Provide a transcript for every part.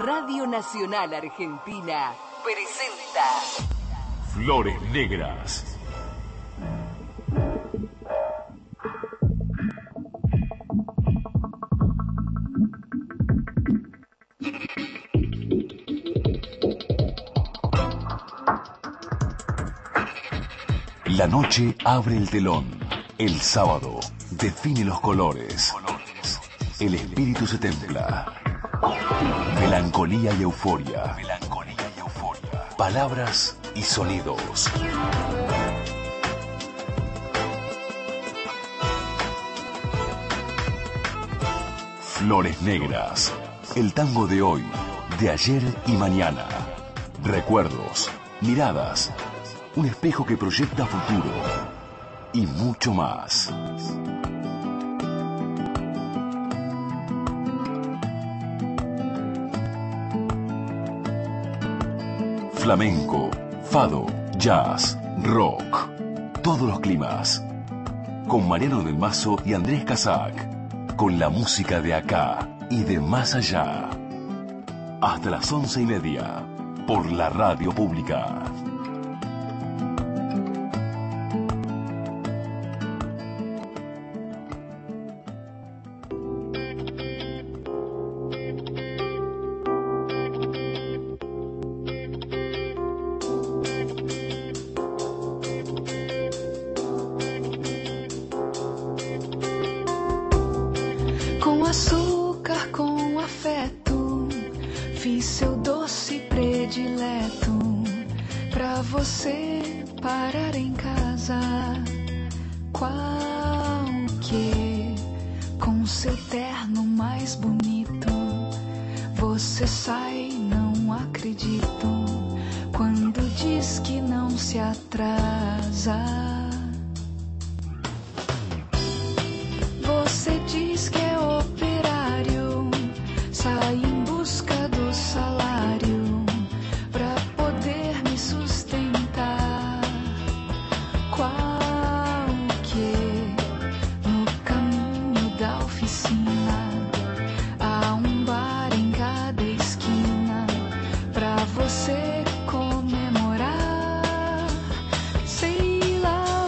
Radio Nacional Argentina presenta Flores Negras. La noche abre el telón. El sábado define los colores. El espíritu se templa. Melancolía y euforia. Palabras y sonidos. Flores Negras. El tango de hoy, de ayer y mañana. Recuerdos, miradas, un espejo que proyecta futuro y mucho más. Flamenco, fado, jazz, rock, todos los climas. Con Mariano del Mazo y Andrés Casac, con la música de acá y de más allá. Hasta las 11:30, por la radio pública. Com açúcar, com afeto, fiz seu doce predileto pra você parar em casa. Qualquer, com seu terno mais bonito, você sai, não acredito, quando diz que não se atrasa. Você diz que é operário, sai em busca do salário pra poder me sustentar. Qualquer, no caminho da oficina, há um bar em cada esquina pra você comemorar. Sei lá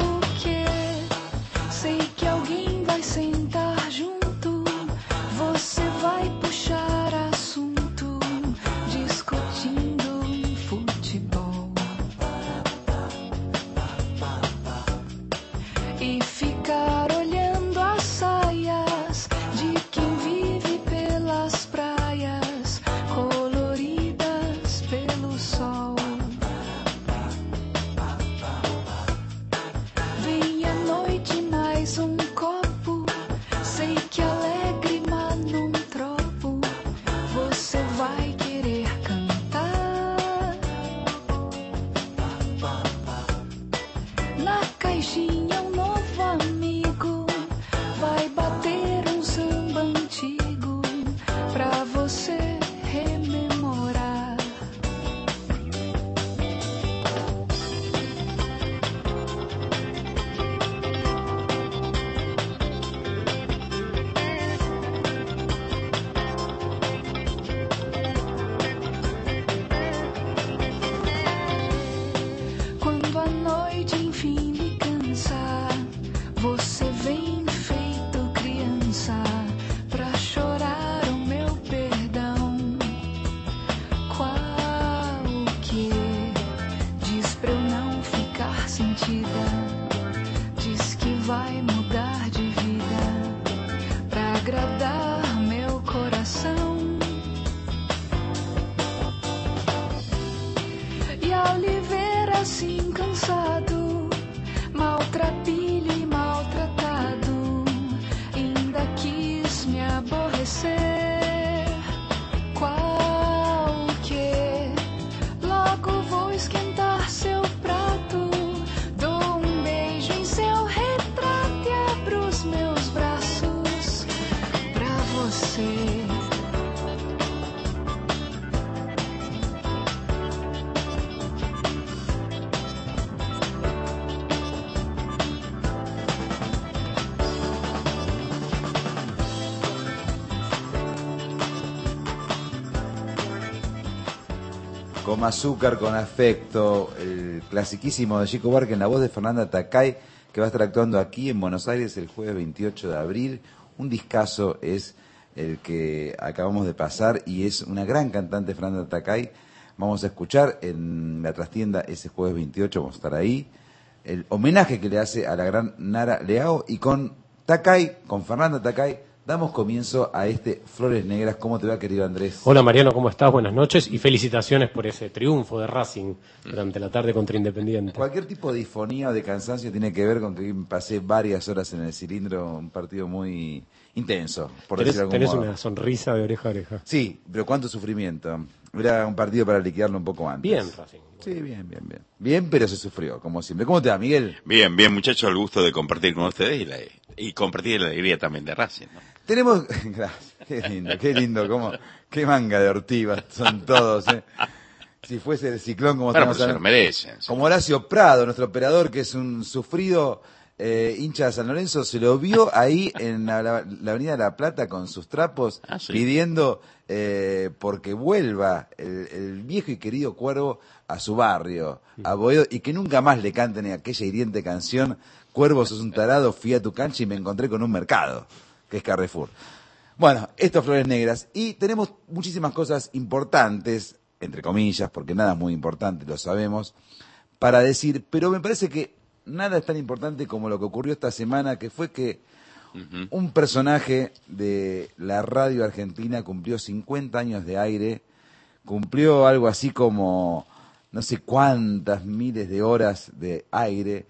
Con azúcar, con afecto, el clasiquísimo de Chico Buarque en la voz de Fernanda Takay, que va a estar actuando aquí en Buenos Aires el jueves 28 de abril. Un discazo es el que acabamos de pasar y es una gran cantante Fernanda Takay. Vamos a escuchar en la trastienda ese jueves 28, vamos a estar ahí, el homenaje que le hace a la gran Nara Leao, y con Takay, con Fernanda Takay, damos comienzo a este Flores Negras. ¿Cómo te va, querido Andrés? Hola Mariano, ¿cómo estás? Buenas noches y felicitaciones por ese triunfo de Racing durante la tarde contra Independiente. Cualquier tipo de disfonía o de cansancio tiene que ver con que pasé varias horas en el cilindro, un partido muy intenso, por decirlo de algún Tenés modo. una sonrisa de oreja a oreja. Sí, pero cuánto sufrimiento. Era un partido para liquidarlo un poco antes. Bien, Racing. Sí, bien. Bien, pero se sufrió, como siempre. ¿Cómo te va, Miguel? Bien, muchachos, el gusto de compartir con ustedes y compartir la alegría también de Racing, ¿no? Tenemos... Gracias, qué lindo, qué manga de ortivas son todos, ¿eh? Si fuese el ciclón como Bueno, estamos pero se lo hablando. merecen. Sí. Como Horacio Prado, nuestro operador, que es un sufrido hincha de San Lorenzo, se lo vio ahí en la Avenida de La Plata con sus trapos, Sí. pidiendo porque vuelva el viejo y querido Cuervo a su barrio, a Boedo, y que nunca más le canten aquella hiriente canción, Cuervo, sos un tarado, fui a tu cancha y me encontré con un mercado, que es Carrefour. Bueno, esto Flores Negras, y tenemos muchísimas cosas importantes, entre comillas, porque nada es muy importante, lo sabemos, para decir, pero me parece que nada es tan importante como lo que ocurrió esta semana, que fue que un personaje de la radio argentina cumplió 50 años de aire, cumplió algo así como no sé cuántas miles de horas de aire,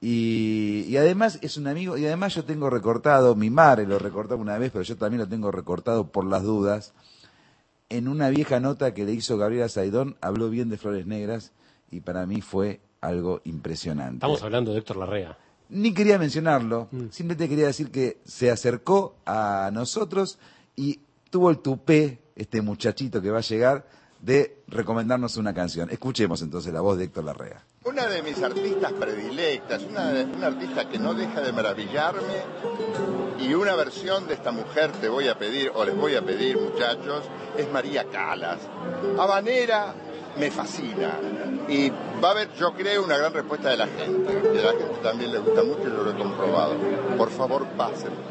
y además es un amigo, y además yo tengo recortado, mi madre lo recortaba una vez, pero yo también lo tengo recortado por las dudas, en una vieja nota que le hizo Gabriela Saidón, habló bien de Flores Negras, y para mí fue algo impresionante. Estamos hablando de Héctor Larrea. Ni quería mencionarlo, simplemente quería decir que se acercó a nosotros y tuvo el tupé, este muchachito que va a llegar, de recomendarnos una canción. Escuchemos entonces la voz de Héctor Larrea. Una de mis artistas predilectas, una artista que no deja de maravillarme, y una versión de esta mujer te voy a pedir, o les voy a pedir, muchachos, es María Calas. Habanera me fascina, y va a haber, yo creo, una gran respuesta de la gente, y a la gente también le gusta mucho y yo lo he comprobado. Por favor, pasen.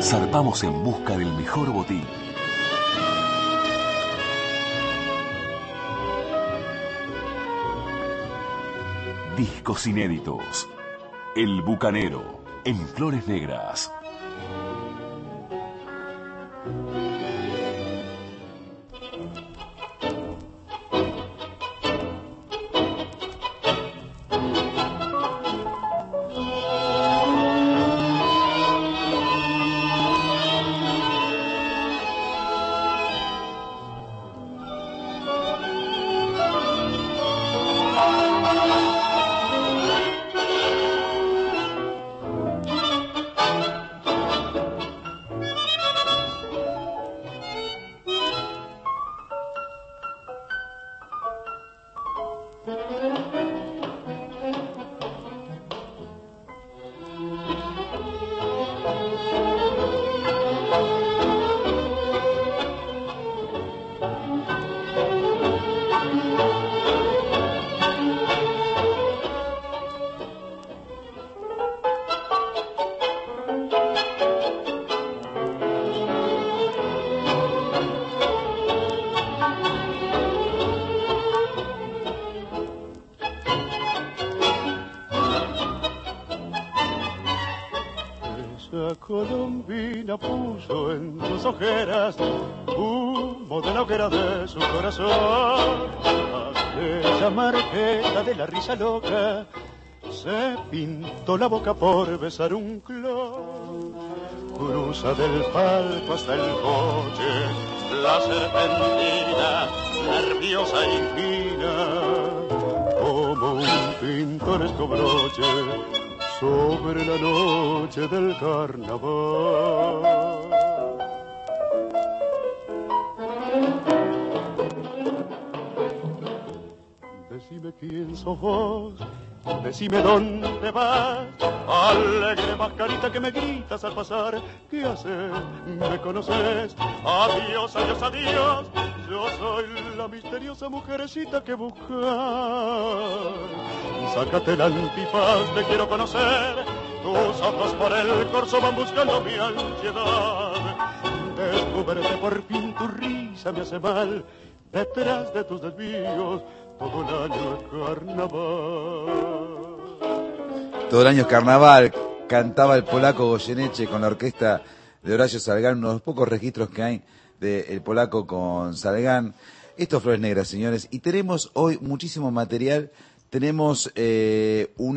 zarpamos en busca del mejor botín. Discos inéditos. El Bucanero, en Flores Negras. Colombina puso en tus ojeras humo de la hoguera de su corazón. Aquella marqueta de la risa loca se pintó la boca por besar un clon. Cruza del palco hasta el coche la serpentina, nerviosa y fina, como un pintoresco broche sobre la noche del carnaval. Decime quién sos vos, decime dónde vas, alegre mascarita que me gritas al pasar. ¿Qué haces? ¿Me conoces? Adiós, adiós, adiós, yo soy la misteriosa mujercita que buscas. Sácate el antifaz, te quiero conocer. Tus ojos por el corso van buscando mi ansiedad. Descúbrete por fin, tu risa me hace mal. Detrás de tus desvíos, todo el año es carnaval. Todo el año es carnaval, cantaba el polaco Goyeneche con la orquesta de Horacio Salgán, uno de los pocos registros que hay del polaco con Salgán. Esto es Flores Negras, señores, y tenemos hoy muchísimo material. Tenemos un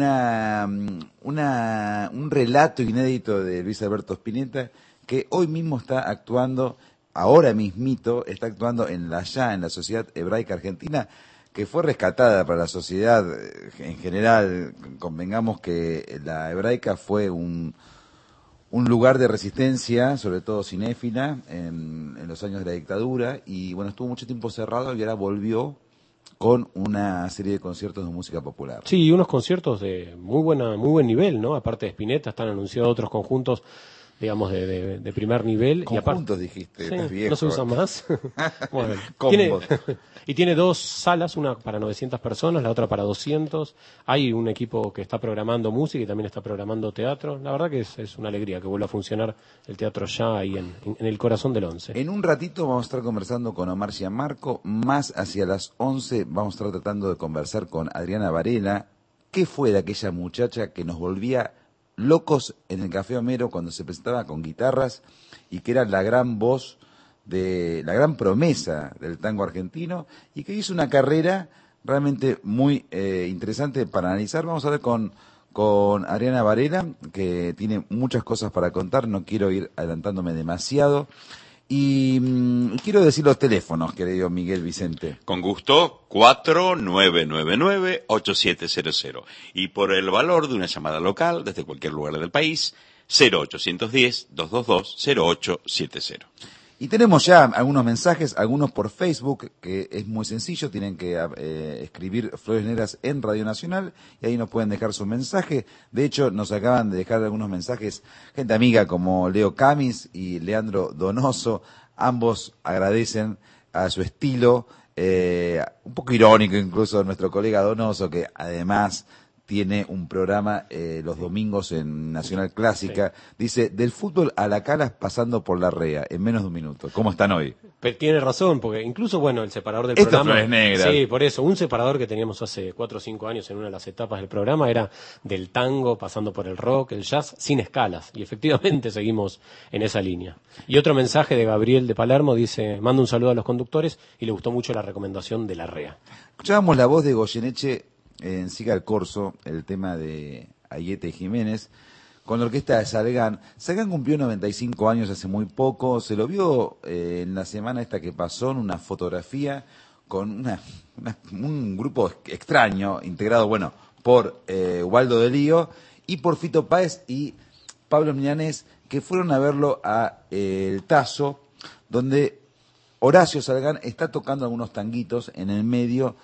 relato inédito de Luis Alberto Spinetta, que hoy mismo está actuando, ahora mismito, está actuando en la Sociedad Hebraica Argentina, que fue rescatada para la sociedad en general. Convengamos que la Hebraica fue un lugar de resistencia, sobre todo cinéfila, en los años de la dictadura, y bueno, estuvo mucho tiempo cerrado y ahora volvió con una serie de conciertos de música popular. Sí, unos conciertos de muy buen nivel, ¿no? Aparte de Spinetta, están anunciados otros conjuntos, digamos, de primer nivel. Conjuntos, dijiste, sí, viejo. ¿No se usan más? Bueno, tiene dos salas, una para 900 personas, la otra para 200. Hay un equipo que está programando música y también está programando teatro. La verdad que es una alegría que vuelva a funcionar el teatro ya ahí en el corazón del 11. En un ratito vamos a estar conversando con Omar Gianmarco, más hacia las 11 vamos a estar tratando de conversar con Adriana Varela. ¿Qué fue de aquella muchacha que nos volvía locos en el Café Homero cuando se presentaba con guitarras y que era la gran voz, la gran promesa del tango argentino, y que hizo una carrera realmente muy interesante para analizar? Vamos a ver con Adriana Varela, que tiene muchas cosas para contar, no quiero ir adelantándome demasiado. Y quiero decir los teléfonos, querido Miguel Vicente. Con gusto, 4999-8700. Y por el valor de una llamada local desde cualquier lugar del país, 0810-222-0870. Y tenemos ya algunos mensajes, algunos por Facebook, que es muy sencillo, tienen que escribir Flores Negras en Radio Nacional y ahí nos pueden dejar su mensaje. De hecho, nos acaban de dejar algunos mensajes gente amiga como Leo Camis y Leandro Donoso. Ambos agradecen a su estilo, un poco irónico incluso, nuestro colega Donoso, que además tiene un programa los domingos en Nacional Clásica. Dice, del fútbol a la Calas pasando por la Rea, en menos de un minuto. ¿Cómo están hoy? Pero tiene razón, porque incluso, bueno, el separador del Esto programa... Flores Negras. Sí, por eso, un separador que teníamos hace 4 o 5 años en una de las etapas del programa era del tango, pasando por el rock, el jazz, sin escalas. Y efectivamente seguimos en esa línea. Y otro mensaje de Gabriel de Palermo dice, manda un saludo a los conductores y le gustó mucho la recomendación de la Rea. Escuchábamos la voz de Goyeneche en Siga el Corso, el tema de Ayete y Jiménez, con la orquesta de Salgán. Salgán cumplió 95 años hace muy poco, se lo vio en la semana esta que pasó en una fotografía con un grupo extraño, integrado, bueno, por Ubaldo de Lío y por Fito Páez y Pablo Milanés, que fueron a verlo a El Tazo, donde Horacio Salgán está tocando algunos tanguitos en el medio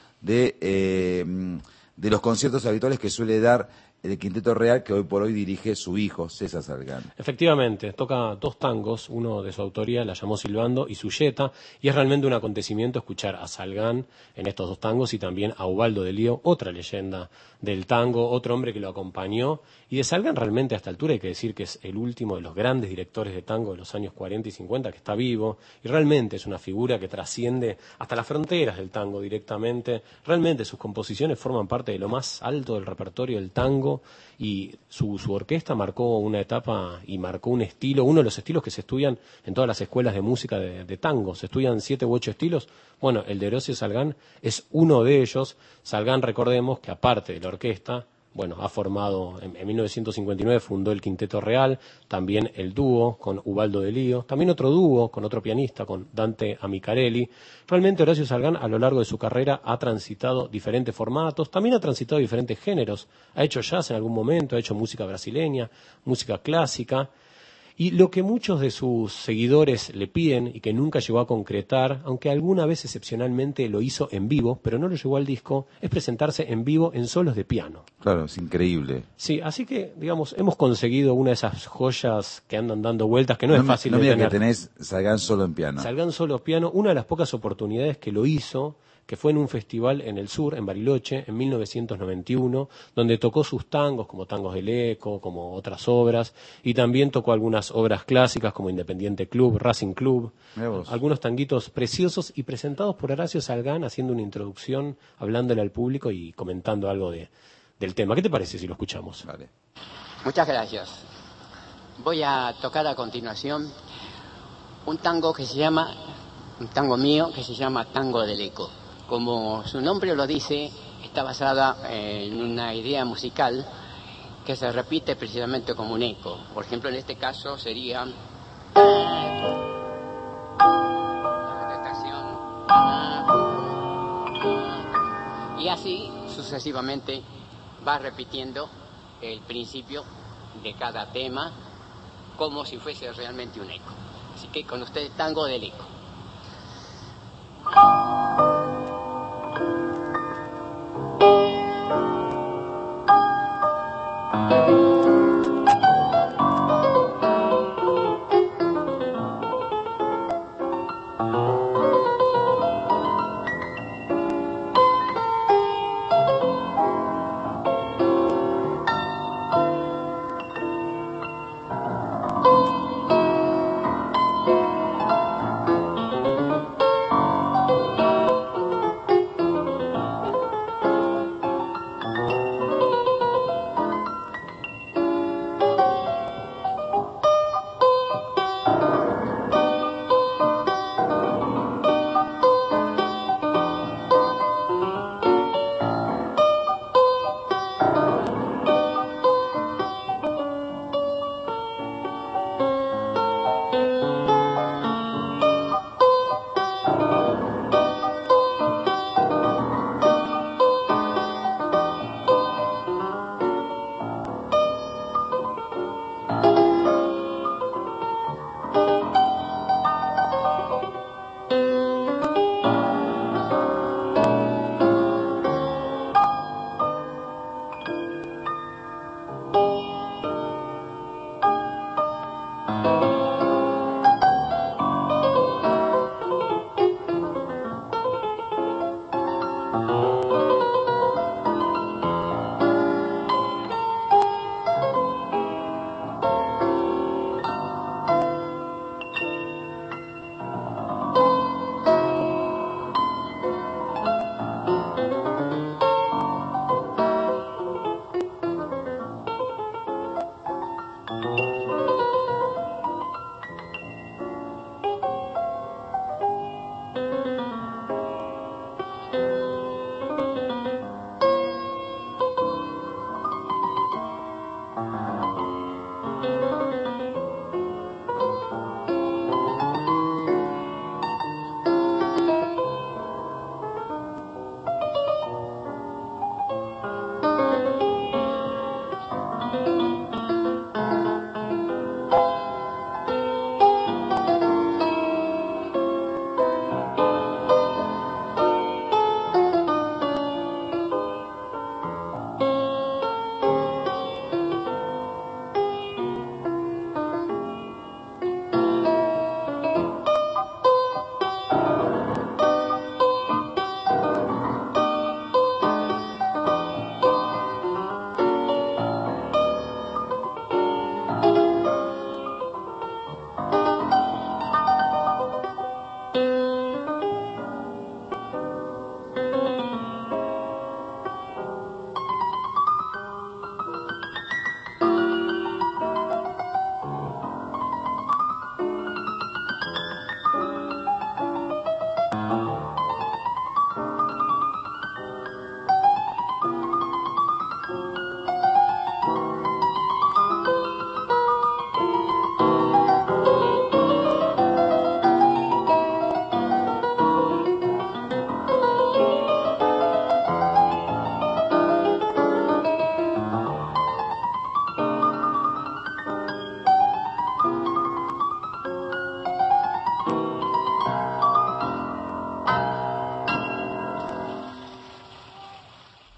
de los conciertos habituales que suele dar el Quinteto Real, que hoy por hoy dirige su hijo, César Salgán. Efectivamente, toca 2 tangos, uno de su autoría, La llamó Silbando, y Suyeta, y es realmente un acontecimiento escuchar a Salgán en estos 2 tangos y también a Ubaldo de Lío, otra leyenda del tango, otro hombre que lo acompañó, y de Salgán realmente a esta altura hay que decir que es el último de los grandes directores de tango de los años 40 y 50 que está vivo, y realmente es una figura que trasciende hasta las fronteras del tango directamente, realmente sus composiciones forman parte de lo más alto del repertorio del tango, y su orquesta marcó una etapa y marcó un estilo, uno de los estilos que se estudian en todas las escuelas de música de tango. Se estudian 7 u 8 estilos. Bueno, el de Horacio Salgán es uno de ellos. Salgán, recordemos que aparte de la orquesta, bueno, ha formado, en 1959 fundó el Quinteto Real, también el dúo con Ubaldo de Lío, también otro dúo con otro pianista, con Dante Amicarelli. Realmente Horacio Salgán a lo largo de su carrera ha transitado diferentes formatos, también ha transitado diferentes géneros, ha hecho jazz en algún momento, ha hecho música brasileña, música clásica. Y lo que muchos de sus seguidores le piden y que nunca llegó a concretar, aunque alguna vez excepcionalmente lo hizo en vivo, pero no lo llevó al disco, es presentarse en vivo en solos de piano. Claro, es increíble. Sí, así que, digamos, hemos conseguido una de esas joyas que andan dando vueltas, que no es fácil no de mira tener. que tenés Salgán solo en piano. Salgán solo piano, una de las pocas oportunidades que lo hizo, que fue en un festival en el sur, en Bariloche, en 1991, donde tocó sus tangos, como Tangos del Eco, como otras obras, y también tocó algunas obras clásicas, como Independiente Club, Racing Club, algunos tanguitos preciosos, y presentados por Horacio Salgán, haciendo una introducción, hablándole al público y comentando algo del tema. ¿Qué te parece si lo escuchamos? Vale. Muchas gracias. Voy a tocar a continuación un tango un tango mío, que se llama Tango del Eco. Como su nombre lo dice, está basada en una idea musical que se repite precisamente como un eco. Por ejemplo, en este caso sería y así sucesivamente va repitiendo el principio de cada tema como si fuese realmente un eco. Así que con ustedes, Tango del Eco.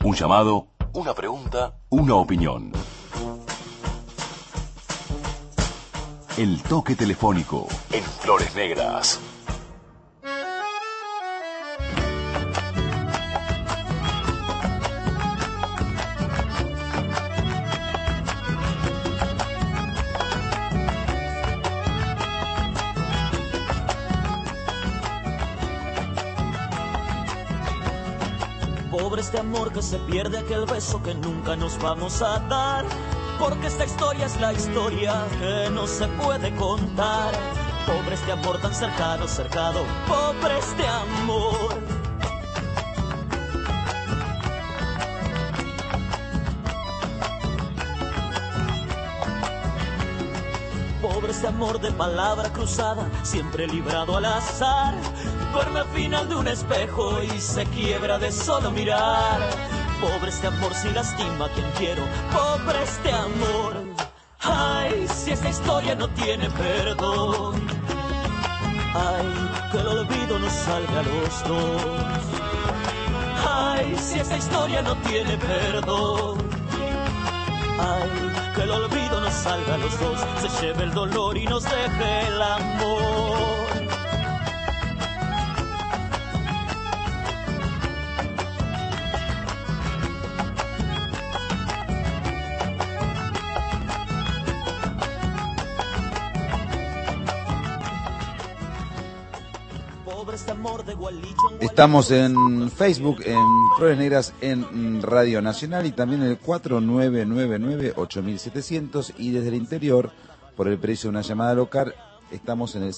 Un llamado, una pregunta, una opinión. El toque telefónico en Flores Negras. Pobre este amor que se pierde, aquel beso que nunca nos vamos a dar, porque esta historia es la historia que no se puede contar. Pobre este amor tan cercano, cercado, pobre este amor. Pobre este amor de palabra cruzada, siempre librado al azar. Duerme al final de un espejo y se quiebra de solo mirar. Pobre este amor si lastima a quien quiero, pobre este amor. Ay, si esta historia no tiene perdón. Ay, que el olvido nos salga a los dos. Ay, si esta historia no tiene perdón. Ay, que el olvido nos salga a los dos. Se lleve el dolor y nos deje el amor. Estamos en Facebook, en Flores Negras, en Radio Nacional y también en el 4999-8700 y desde el interior, por el precio de una llamada local, estamos en el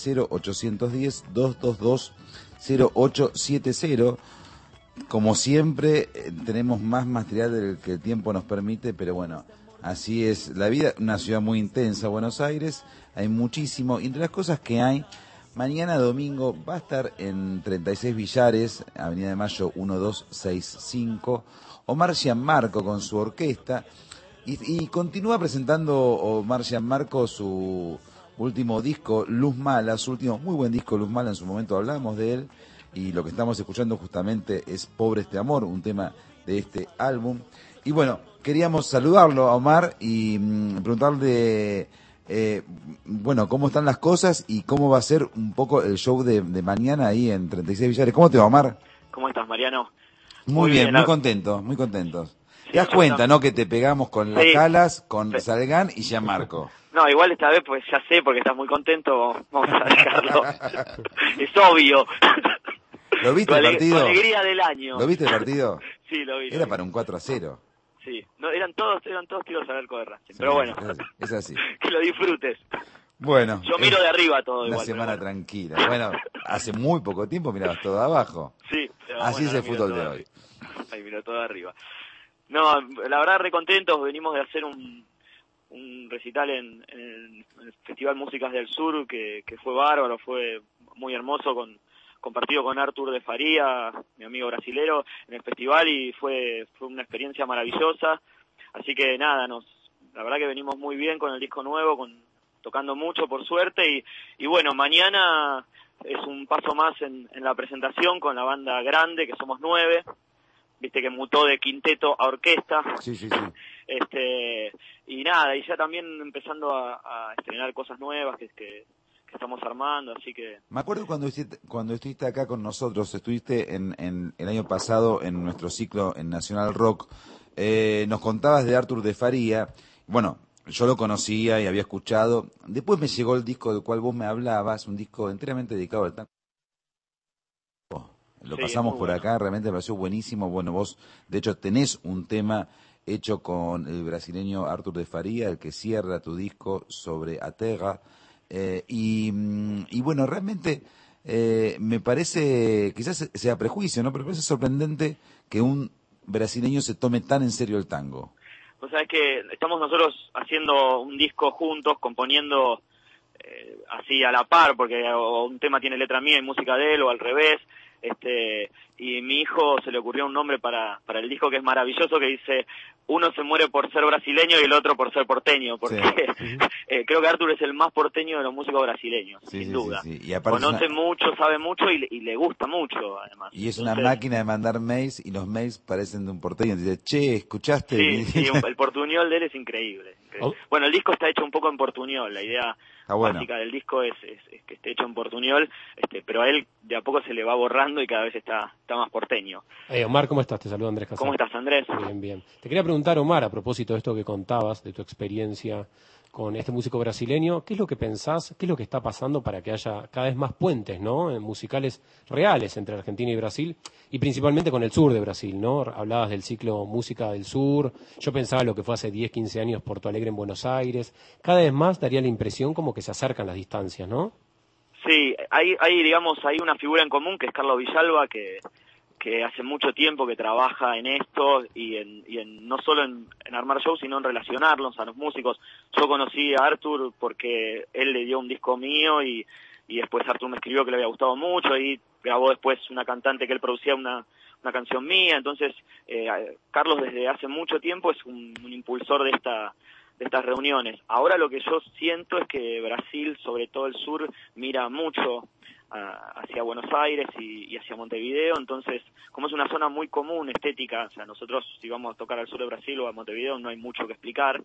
0810-222-0870. Como siempre, tenemos más material del que el tiempo nos permite, pero bueno, así es la vida. Una ciudad muy intensa, Buenos Aires, hay muchísimo, y entre las cosas que hay, mañana domingo va a estar en 36 Villares, Avenida de Mayo 1265, Omar Gianmarco con su orquesta, y continúa presentando Omar Gianmarco su último disco, Luz Mala, su último muy buen disco, Luz Mala, en su momento hablamos de él, y lo que estamos escuchando justamente es Pobre este amor, un tema de este álbum. Y bueno, queríamos saludarlo a Omar y preguntarle... bueno, cómo están las cosas y cómo va a ser un poco el show de mañana ahí en 36 Villares. ¿Cómo te va, Omar? ¿Cómo estás, Mariano? Muy bien, muy contentos, muy contentos. Te das cuenta, ¿no? Que te pegamos con las Calas, con Salgán y Gianmarco. No, igual esta vez pues ya sé, porque estás muy contento, vamos a dejarlo. Es obvio. ¿Lo viste el partido? Tu alegría del año. ¿Lo viste el partido? Sí, lo vi. Era para un 4-0. Sí, no, eran todos tiros al arco de Racing, sí, pero bueno, es así. Que lo disfrutes. Bueno, yo miro de arriba todo una igual. Una semana tranquila. Bueno, hace muy poco tiempo mirabas todo de abajo. Sí. Así es el fútbol de hoy. Ahí miro todo de arriba. No, la verdad recontentos, venimos de hacer un recital en el Festival Músicas del Sur que fue bárbaro, fue muy hermoso, compartido con Artur de Faría, mi amigo brasilero, en el festival, y fue una experiencia maravillosa. Así que nada, la verdad que venimos muy bien con el disco nuevo, tocando mucho por suerte, y bueno, mañana es un paso más en la presentación con la banda grande, que somos 9, viste que mutó de quinteto a orquesta. Sí. Y nada, y ya también empezando a estrenar cosas nuevas que estamos armando, así que... Me acuerdo cuando estuviste acá con nosotros, estuviste en el año pasado en nuestro ciclo en Nacional Rock, nos contabas de Artur de Faría. Bueno, yo lo conocía y había escuchado. Después me llegó el disco del cual vos me hablabas, un disco enteramente dedicado al tango. Lo pasamos por acá, realmente me pareció buenísimo. Bueno, vos, de hecho, tenés un tema hecho con el brasileño Artur de Faría, el que cierra tu disco sobre Aterra. Y bueno, realmente me parece, quizás sea prejuicio, ¿no? Pero me parece sorprendente que un brasileño se tome tan en serio el tango. Vos sabés que estamos nosotros haciendo un disco juntos, componiendo así a la par, porque un tema tiene letra mía y música de él, o al revés. Y mi hijo se le ocurrió un nombre para el disco que es maravilloso, que dice: uno se muere por ser brasileño y el otro por ser porteño, porque creo que Artur es el más porteño de los músicos brasileños, sin duda. Y aparte conoce mucho, sabe mucho y le gusta mucho, además. Y es una máquina de mandar mails, y los mails parecen de un porteño. Dice, che, ¿escuchaste? Sí, el portuñol de él es increíble. Bueno, el disco está hecho un poco en portuñol, la idea básica del disco es que esté hecho en portuñol, pero a él de a poco se le va borrando y cada vez está más porteño. Omar, ¿cómo estás? Te saludo Andrés Casal. ¿Cómo estás, Andrés? Bien. Te quería preguntar, Omar, a propósito de esto que contabas, de tu experiencia con este músico brasileño, ¿qué es lo que pensás, qué es lo que está pasando para que haya cada vez más puentes, ¿no?, musicales reales entre Argentina y Brasil, y principalmente con el sur de Brasil, ¿no? Hablabas del ciclo Música del Sur, yo pensaba lo que fue hace 10, 15 años Porto Alegre en Buenos Aires, cada vez más daría la impresión como que se acercan las distancias, ¿no? Sí, hay una figura en común que es Carlos Villalba, que hace mucho tiempo que trabaja en esto y en no solo en armar shows, sino en relacionarlos a los músicos. Yo conocí a Artur porque él le dio un disco mío y después Artur me escribió que le había gustado mucho y grabó después una cantante que él producía una canción mía. Entonces, Carlos desde hace mucho tiempo es un impulsor de estas reuniones. Ahora lo que yo siento es que Brasil, sobre todo el sur, mira mucho hacia Buenos Aires y hacia Montevideo. Entonces, como es una zona muy común, estética, o sea, nosotros si vamos a tocar al sur de Brasil o a Montevideo no hay mucho que explicar.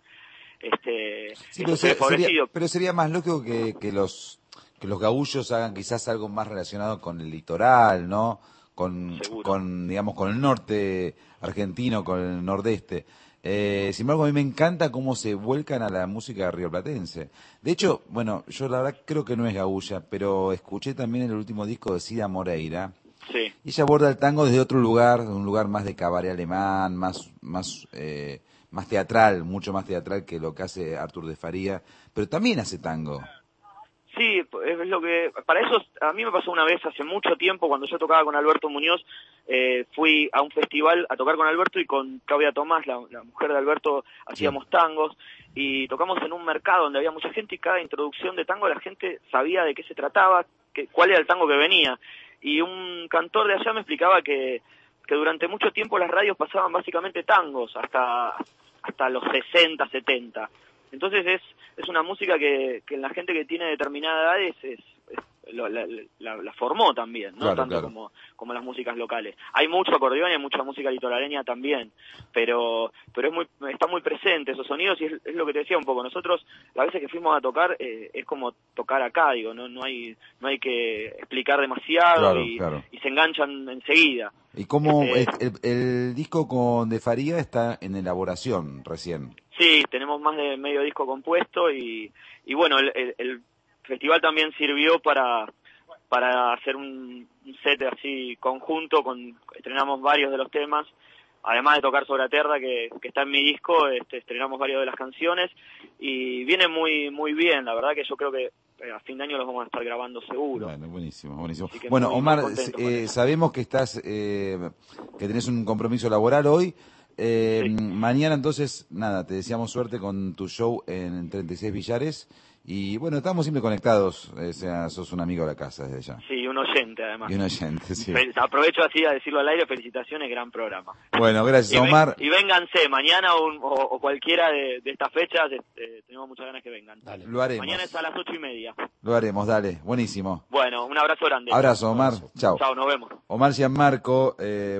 Sí, pero sería más lógico que los gaullos hagan quizás algo más relacionado con el litoral, ¿no? Con el norte argentino, con el nordeste. Sin embargo, a mí me encanta cómo se vuelcan a la música rioplatense. De hecho, bueno, yo la verdad creo que no es gaulla, pero escuché también el último disco de Cida Moreira. Sí. Y ella aborda el tango desde otro lugar, un lugar más de cabaret alemán, más teatral, mucho más teatral que lo que hace Artur de Faría, pero también hace tango. Sí, es lo que... Para eso, a mí me pasó una vez hace mucho tiempo, cuando yo tocaba con Alberto Muñoz, fui a un festival a tocar con Alberto y con Claudia Tomás, la mujer de Alberto, hacíamos tangos, y tocamos en un mercado donde había mucha gente y cada introducción de tango la gente sabía de qué se trataba, cuál era el tango que venía. Y un cantor de allá me explicaba que durante mucho tiempo las radios pasaban básicamente tangos, hasta los 60, 70. Entonces es una música que la gente que tiene determinada edad la formó también, ¿no? Claro, Tanto claro. como las músicas locales. Hay mucho acordeón y hay mucha música litoraleña también, pero está muy presente esos sonidos y es lo que te decía un poco. Nosotros, las veces que fuimos a tocar, es como tocar acá, digo, no hay que explicar demasiado. Claro. Y se enganchan enseguida. Y cómo el disco con de Faría está en elaboración recién. Sí, tenemos más de medio disco compuesto y bueno, el festival también sirvió para hacer un set así conjunto, estrenamos varios de los temas, además de tocar Sobre la Terra que está en mi disco, estrenamos varios de las canciones y viene muy muy bien, la verdad que yo creo que a fin de año los vamos a estar grabando seguro. Bueno, buenísimo. Bueno, Omar, sabemos que que tenés un compromiso laboral hoy. Mañana entonces, nada, te deseamos suerte con tu show en 36 Villares y bueno, estamos siempre conectados, sos un amigo de la casa desde ya. Sí, un oyente además. Y un oyente, sí. Aprovecho así a decirlo al aire, felicitaciones, gran programa. Bueno, gracias Omar. Y vénganse, mañana o cualquiera de estas fechas, tenemos muchas ganas que vengan. Dale. Lo haremos. Mañana es a las 8:30. Lo haremos, dale, buenísimo. Bueno, un abrazo grande. Abrazo, Omar, chao. Chao, nos vemos. Omar Gianmarco,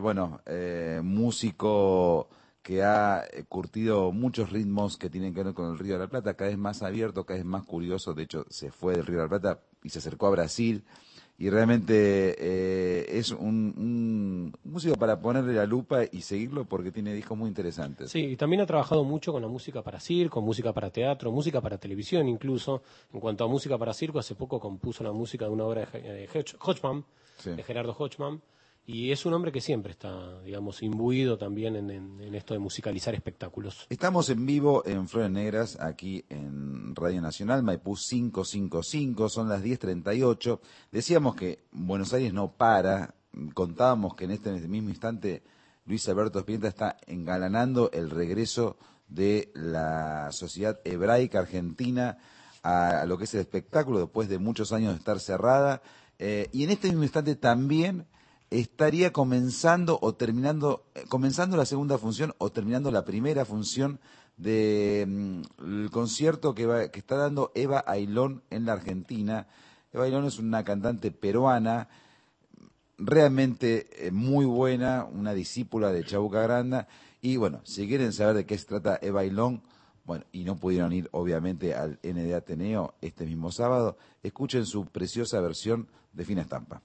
músico que ha curtido muchos ritmos que tienen que ver con el Río de la Plata, cada vez más abierto, cada vez más curioso. De hecho, se fue del Río de la Plata y se acercó a Brasil. Y realmente es un músico para ponerle la lupa y seguirlo porque tiene discos muy interesantes. Sí, y también ha trabajado mucho con la música para circo, música para teatro, música para televisión incluso. En cuanto a música para circo, hace poco compuso la música de una obra de Hodgman, sí, de Gerardo Hodgman. Y es un hombre que siempre está, digamos, imbuido también en esto de musicalizar espectáculos. Estamos en vivo en Flores Negras, aquí en Radio Nacional, Maipú 555, son las 10:38. Decíamos que Buenos Aires no para, contábamos que en este mismo instante Luis Alberto Spinetta está engalanando el regreso de la Sociedad Hebraica Argentina a lo que es el espectáculo, después de muchos años de estar cerrada. Y en este mismo instante también estaría comenzando la segunda función o terminando la primera función de el concierto que está dando Eva Ailón en la Argentina. Eva Ailón es una cantante peruana, realmente muy buena, una discípula de Chabuca Granda. Y bueno, si quieren saber de qué se trata Eva Ailón, bueno, y no pudieron ir obviamente al ND Ateneo este mismo sábado, escuchen su preciosa versión de Fina Estampa.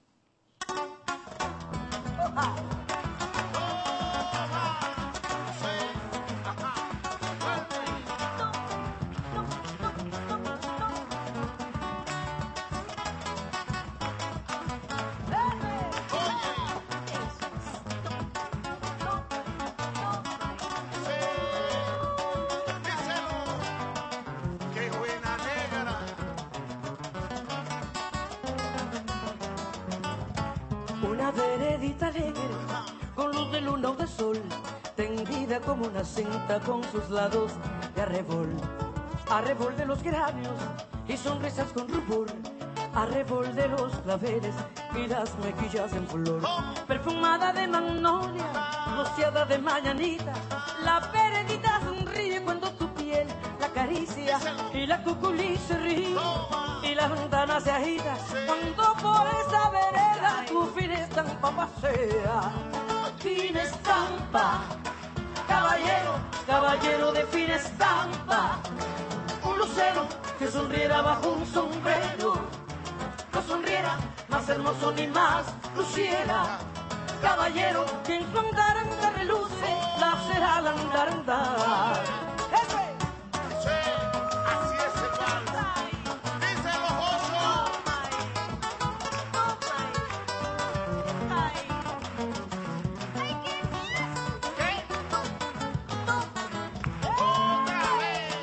Una veredita alegre, con luz de luna o de sol, tendida como una cinta con sus lados de arrebol de los geranios y sonrisas con rubor, arrebol de los claveles y las mejillas en flor, perfumada de magnolia, rociada de mañanita, la veredita sonríe cuando tu piel la acaricia y la cuculí se ríe y la ventana se agita cuando por esa vereda tu fina estampa pasea. Fina estampa, caballero, caballero de fina estampa, un lucero que sonriera bajo un sombrero, no sonriera más hermoso ni más luciera, caballero que en su andaranda reluce la será la andaranda. Así es el vals. Dice los osos. ¿Qué? Otra vez.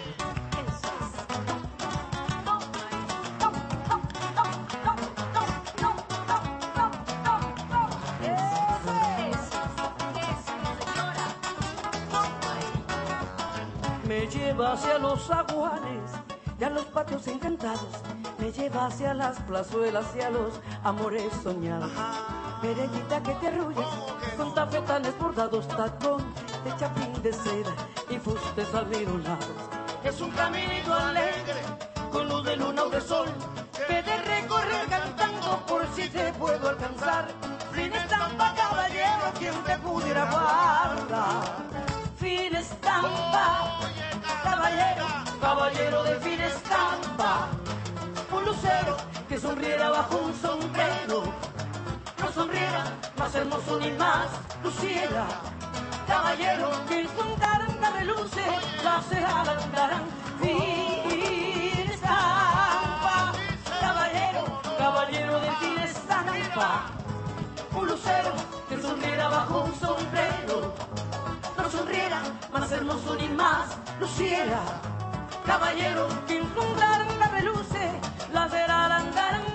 Me lleva hacia los aguanes y a los patios encantados, me lleva hacia las plazuelas y a los amores soñados. Perellita que te arrullas con tafetanes bordados, tacón de chapín de seda y fustes almidonados. Es un caminito alegre con luz de luna o de sol que de recorrer cantando por si te puedo alcanzar. Fina estampa, caballero, quien te pudiera guardar. Fina estampa, caballero, caballero de fina estampa, un lucero que sonriera bajo un sombrero, no sonriera más hermoso ni más luciera, caballero que en su andaranda reluce la será la andarán. Fina estampa, caballero, caballero de fina estampa, un lucero que sonriera bajo un sombrero, no sonriera más hermoso ni más luciera, caballero que en su andaranda reluce la será la andaranda.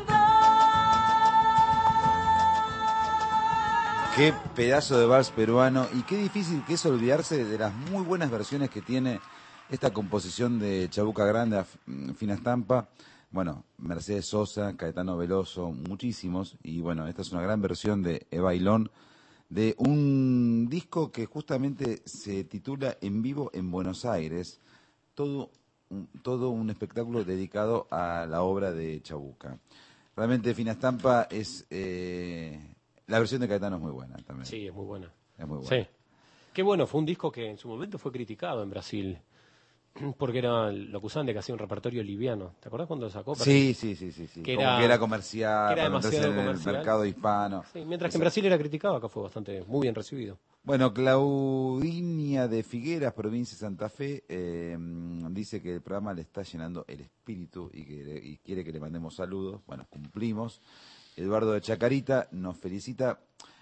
Qué pedazo de vals peruano y qué difícil que es olvidarse de las muy buenas versiones que tiene esta composición de Chabuca Granda, Fina Estampa. Bueno, Mercedes Sosa, Caetano Veloso, muchísimos. Y bueno, esta es una gran versión de Eva Ailón, de un disco que justamente se titula En Vivo en Buenos Aires. Todo un espectáculo dedicado a la obra de Chabuca. Realmente Fina Estampa es... la versión de Caetano es muy buena también. Sí, es muy buena. Es muy buena. Sí. Qué bueno, fue un disco que en su momento fue criticado en Brasil, porque lo acusaban de que hacía un repertorio liviano. ¿Te acordás cuando lo sacó? Sí. Que Como que era comercial, que era para meterse demasiado en el comercial. mercado hispano. Sí, mientras que en Brasil era criticado, acá fue muy bien recibido. Bueno, Claudinia de Figueras, provincia de Santa Fe, dice que el programa le está llenando el espíritu y quiere que le mandemos saludos. Bueno, cumplimos. Eduardo de Chacarita nos felicita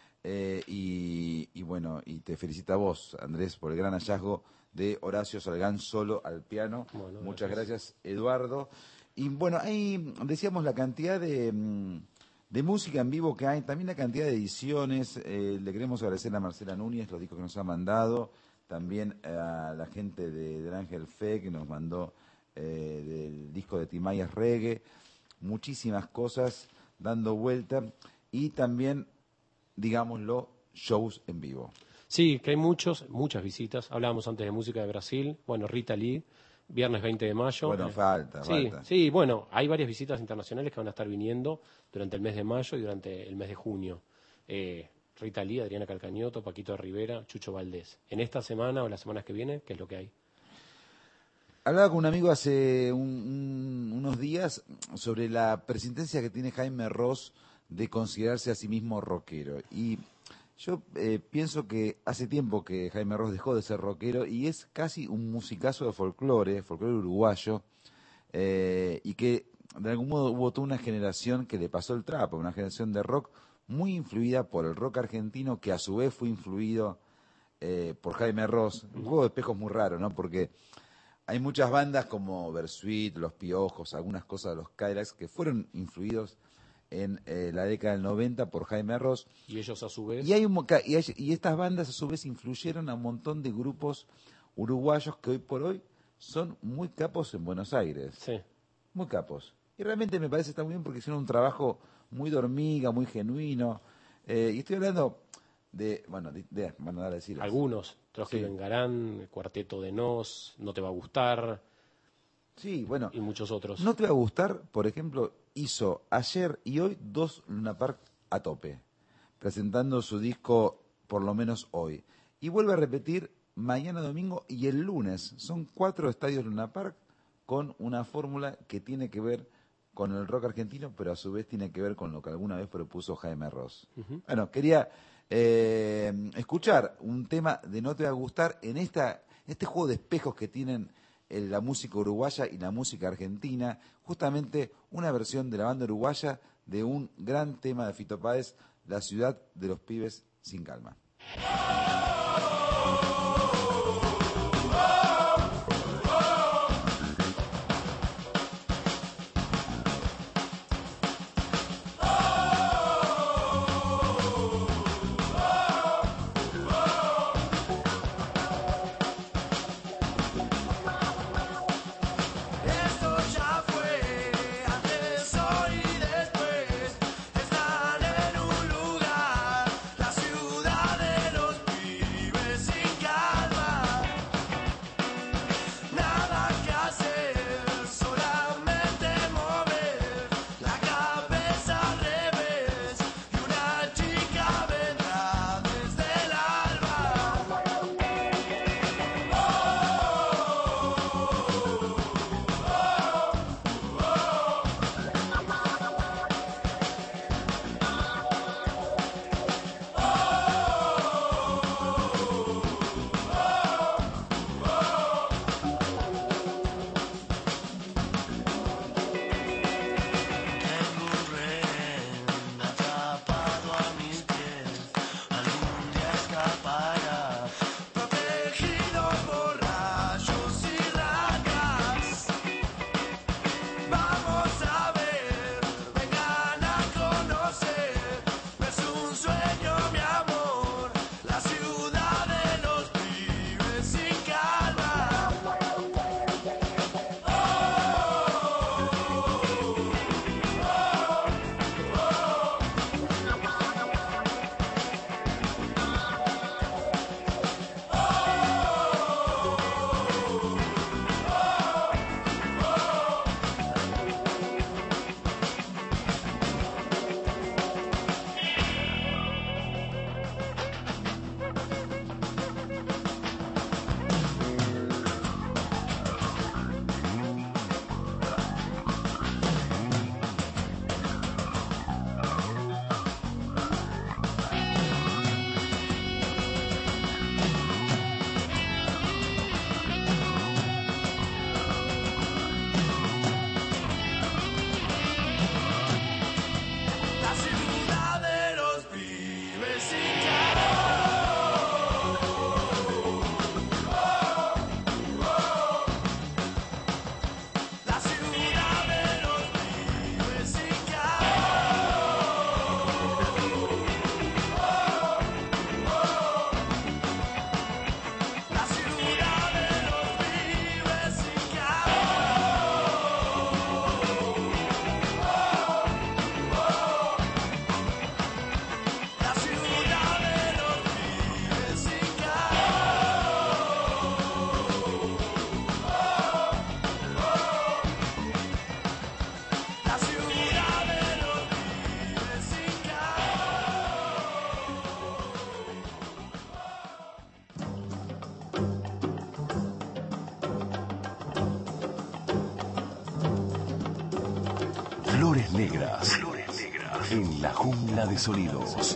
y bueno, y te felicita a vos, Andrés, por el gran hallazgo de Horacio Salgán solo al piano. Bueno, muchas gracias, Eduardo. Y bueno, ahí decíamos la cantidad de música en vivo que hay, también la cantidad de ediciones. Le queremos agradecer a Marcela Núñez los discos que nos ha mandado, también a la gente de Ángel Fe que nos mandó del disco de Timayas Reggae, muchísimas cosas dando vuelta, y también digámoslo, shows en vivo. Sí, que hay muchas visitas. Hablábamos antes de música de Brasil. Bueno, Rita Lee, viernes 20 de mayo. Bueno, falta. Sí, bueno, hay varias visitas internacionales que van a estar viniendo durante el mes de mayo y durante el mes de junio. Rita Lee, Adriana Calcañoto, Paquito Rivera, Chucho Valdés. En esta semana o las semanas que vienen, ¿qué es lo que hay? Hablaba con un amigo hace unos días sobre la persistencia que tiene Jaime Ross de considerarse a sí mismo rockero. Y yo pienso que hace tiempo que Jaime Ross dejó de ser rockero y es casi un musicazo de folclore uruguayo, y que de algún modo hubo toda una generación que le pasó el trapo, una generación de rock muy influida por el rock argentino, que a su vez fue influido por Jaime Ross. Un juego de espejos muy raro, ¿no? Porque hay muchas bandas como Bersuit, Los Piojos, algunas cosas de los Cadillacs que fueron influidos en la década del 90 por Jaime Ross. Y ellos a su vez. Y estas bandas a su vez influyeron a un montón de grupos uruguayos que hoy por hoy son muy capos en Buenos Aires. Sí. Muy capos. Y realmente me parece que está muy bien porque hicieron un trabajo muy de hormiga, muy genuino. Y estoy hablando de, van a decir. Algunos, Trotsky Sí. Vengarán, el Cuarteto de Nos, No te va a gustar. Sí, bueno. Y muchos otros. No te va a gustar, por ejemplo, hizo ayer y hoy 2 Luna Park a tope, presentando su disco por lo menos hoy. Y vuelve a repetir mañana domingo y el lunes. Son 4 estadios Luna Park con una fórmula que tiene que ver con el rock argentino, pero a su vez tiene que ver con lo que alguna vez propuso Jaime Ross. Bueno, quería escuchar un tema de No te va a gustar en este juego de espejos que tienen la música uruguaya y la música argentina, justamente una versión de la banda uruguaya de un gran tema de Fito Páez, La ciudad de los pibes sin calma. Esto ya fue, antes, hoy y después, están en un lugar, la ciudad de los pibes. Negras. En la jungla de sonidos.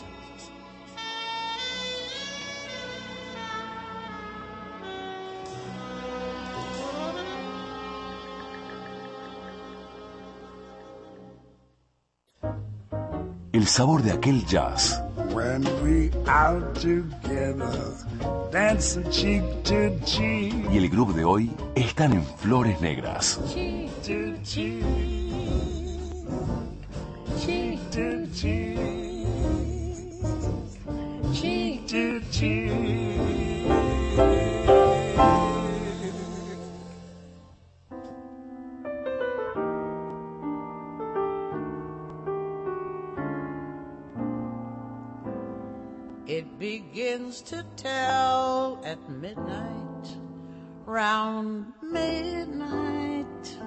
El sabor de aquel jazz. When we out together, dancing cheek to cheek. Y el grupo de hoy están en Flores Negras. Cheek to cheek. Cheek to cheek. Cheek to cheek. It begins to tell at midnight, round midnight.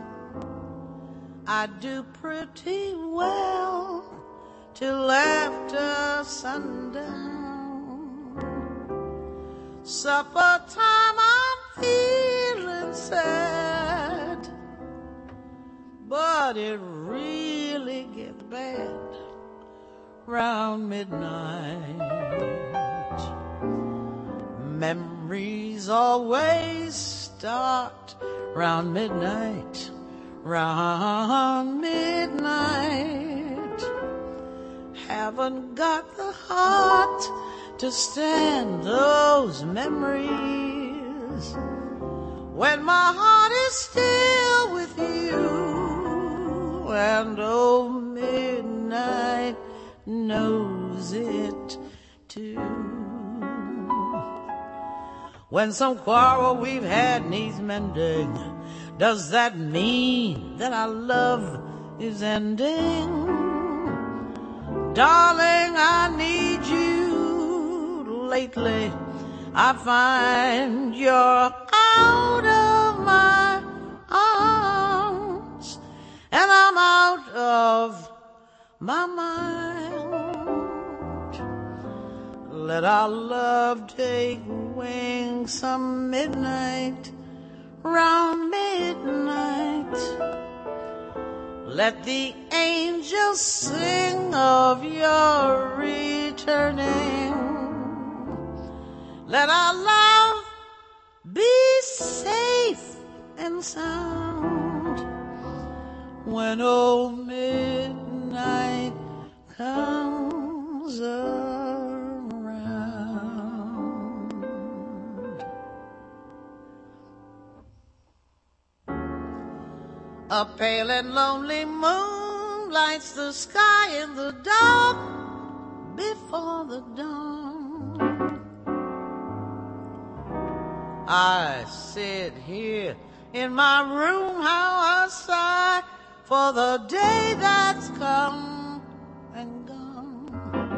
I do pretty well till after sundown. Supper time I'm feeling sad, but it really gets bad round midnight. Memories always start round midnight, round midnight. Haven't got the heart to stand those memories when my heart is still with you, and oh, midnight knows it too. When some quarrel we've had needs mending, does that mean that our love is ending? Darling, I need you. Lately I find you're out of my arms, and I'm out of my mind. Let our love take wing some midnight, round midnight. Let the angels sing of your returning. Let our love be safe and sound when old midnight comes around. A pale and lonely moon lights the sky in the dark before the dawn. I sit here in my room, how I sigh for the day that's come and gone.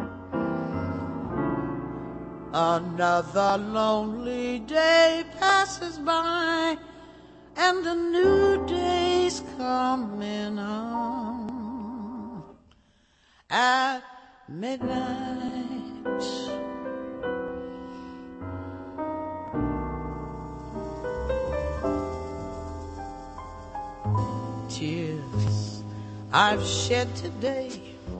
Another lonely day passes by, and a new day's coming on at midnight. Tears I've shed today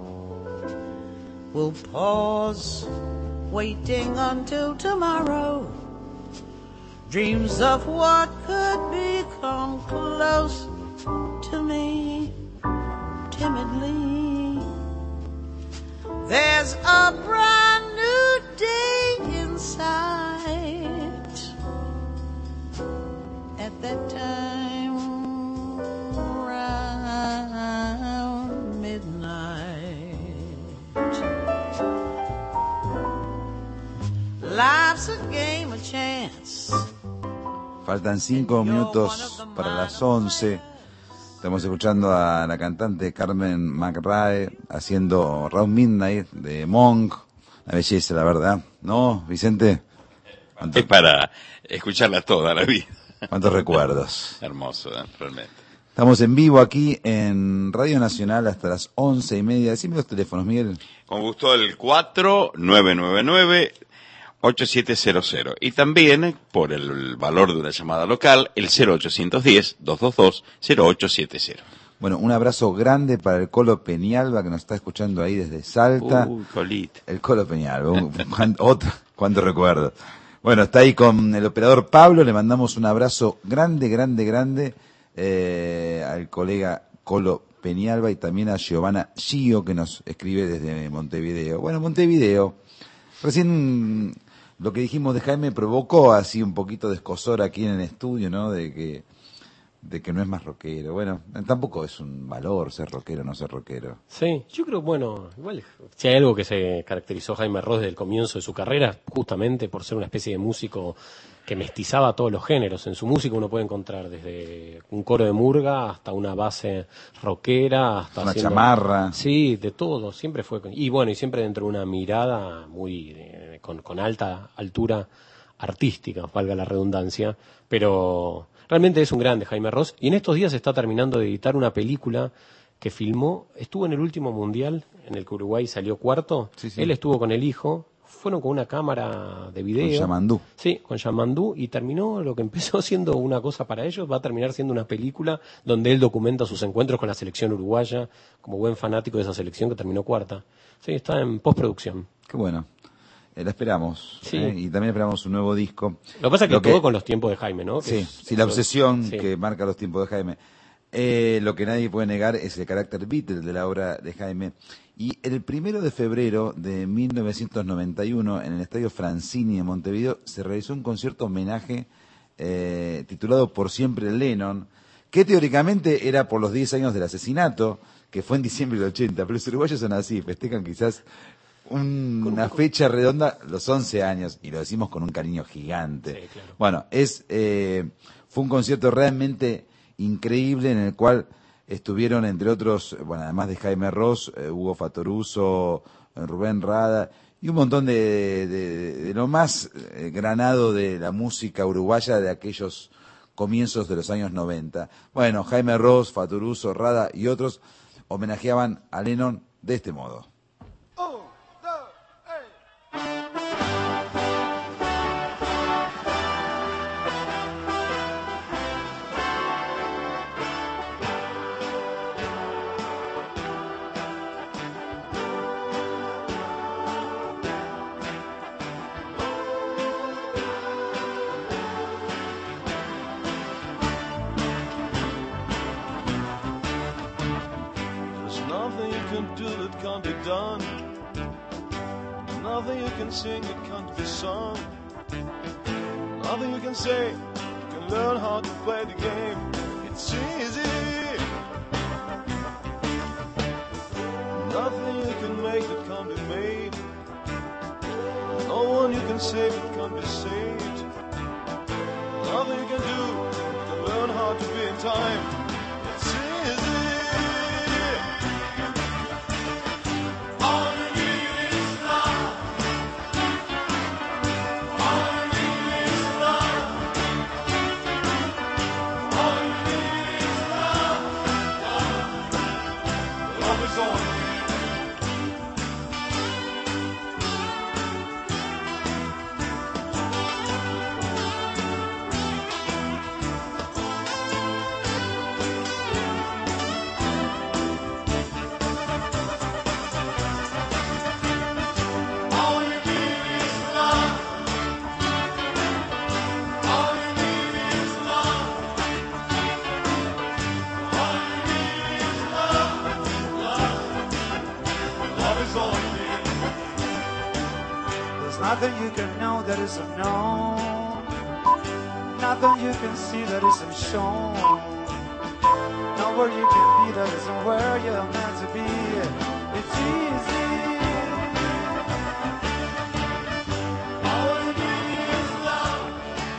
will pause, waiting until tomorrow. Dreams of what could be come close to me timidly. There's a brand new day in sight at that time round midnight. Life's a game of chance. Faltan 5 minutos para las 11. Estamos escuchando a la cantante Carmen McRae haciendo Round Midnight de Monk. Una belleza, la verdad. ¿No, Vicente? Es para escucharla toda la vida. ¿Cuántos recuerdos? Hermoso, realmente. Estamos en vivo aquí en Radio Nacional hasta las 11:30. Decime los teléfonos, Miguel. Con gusto el 4999-8700. Y también, por el valor de una llamada local, el 0810-222-0870. Bueno, un abrazo grande para el Colo Peñalba, que nos está escuchando ahí desde Salta. Colita. El Colo Peñalba, cuánto recuerdo. Bueno, está ahí con el operador Pablo, le mandamos un abrazo grande al colega Colo Peñalba y también a Giovanna Gio, que nos escribe desde Montevideo. Bueno, Montevideo, recién lo que dijimos de Jaime provocó así un poquito de escozor aquí en el estudio, ¿no? De que no es más rockero. Bueno, tampoco es un valor ser rockero o no ser rockero. Sí, yo creo, bueno, igual si hay algo que se caracterizó Jaime Ross desde el comienzo de su carrera, justamente por ser una especie de músico que mestizaba todos los géneros. En su música uno puede encontrar desde un coro de murga hasta una base rockera, hasta una chamarra. Sí, de todo, siempre fue. Y bueno, y siempre dentro de una mirada muy con alta altura artística, valga la redundancia, pero realmente es un grande Jaime Ross, y en estos días está terminando de editar una película que filmó, estuvo en el último mundial en el que Uruguay salió cuarto, sí. Él estuvo con el hijo, fueron con una cámara de video. Con Yamandú. Sí, con Yamandú, y terminó lo que empezó siendo una cosa para ellos, va a terminar siendo una película donde él documenta sus encuentros con la selección uruguaya, como buen fanático de esa selección que terminó cuarta. Sí, está en postproducción. Qué bueno. La esperamos, sí. Y también esperamos un nuevo disco. Lo que pasa es que todo con los tiempos de Jaime, ¿no? Que sí, la obsesión que marca los tiempos de Jaime. Lo que nadie puede negar es el carácter Beatle de la obra de Jaime. Y el 1 de febrero de 1991, en el Estadio Francini de Montevideo, se realizó un concierto homenaje titulado Por Siempre Lennon, que teóricamente era por los 10 años del asesinato, que fue en diciembre del 80, pero los uruguayos son así, festejan quizás una fecha redonda, los 11 años, y lo decimos con un cariño gigante. Sí, claro. Bueno, fue un concierto realmente increíble en el cual estuvieron, entre otros, bueno, además de Jaime Ross, Hugo Fatoruso, Rubén Rada, y un montón de lo más granado de la música uruguaya de aquellos comienzos de los años 90. Bueno, Jaime Ross, Fatoruso, Rada y otros homenajeaban a Lennon de este modo. Nothing you can sing that can't be sung. Nothing you can say, you can learn how to play the game. It's easy. Nothing you can make that can't be made. No one you can save that can't be saved. Nothing you can do, you can learn how to be in time. It's easy. Nothing you can know that isn't known. Nothing you can see that isn't shown. Nowhere you can be that isn't where you're meant to be. It's easy. All you need is love.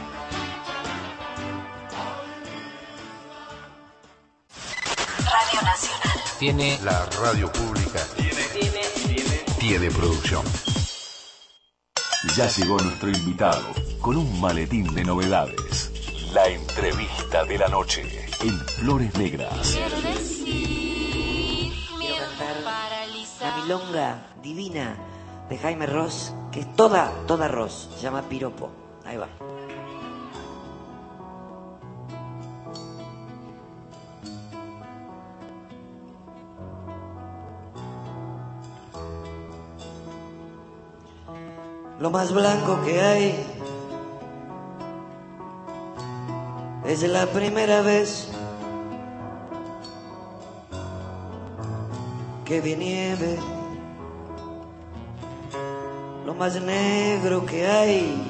Radio Nacional. Tiene la radio pública. Tiene producción. Ya llegó nuestro invitado con un maletín de novedades. La entrevista de la noche en Flores Negras. Quiero cantar la milonga divina de Jaime Ross, que es toda Ross, se llama Piropo. Ahí va. Lo más blanco que hay es la primera vez que vi nieve. Lo más negro que hay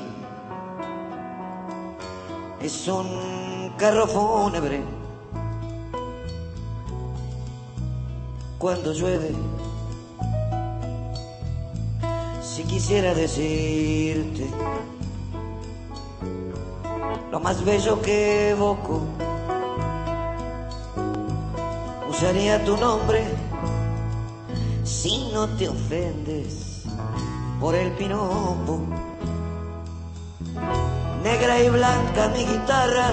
es un carro fúnebre cuando llueve. Si quisiera decirte lo más bello que evoco, usaría tu nombre si no te ofendes por el piropo. Negra y blanca mi guitarra,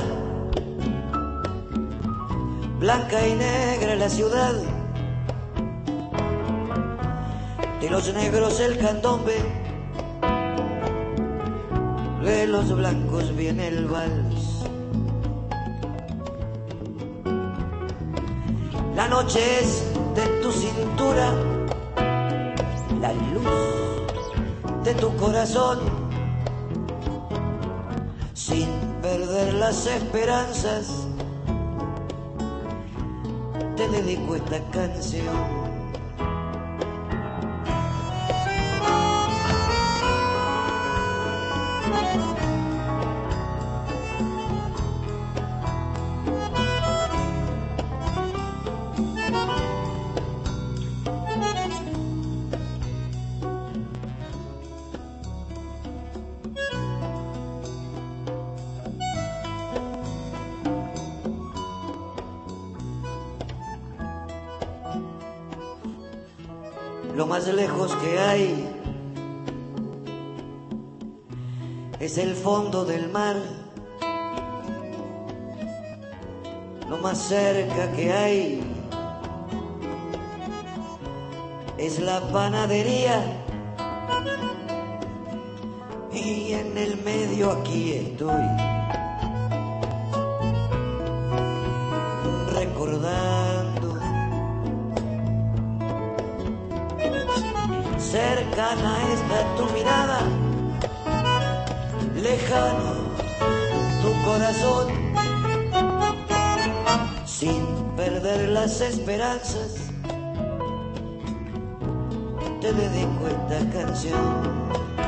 blanca y negra la ciudad, de los negros el candombe, de los blancos viene el vals. La noche es de tu cintura, la luz de tu corazón, sin perder las esperanzas, te dedico esta canción. Lo más lejos que hay es el fondo del mar. Lo más cerca que hay es la panadería. Y en el medio aquí estoy, recordando. Cercana está tu mirada, lejano tu corazón, sin perder las esperanzas, te dedico esta canción.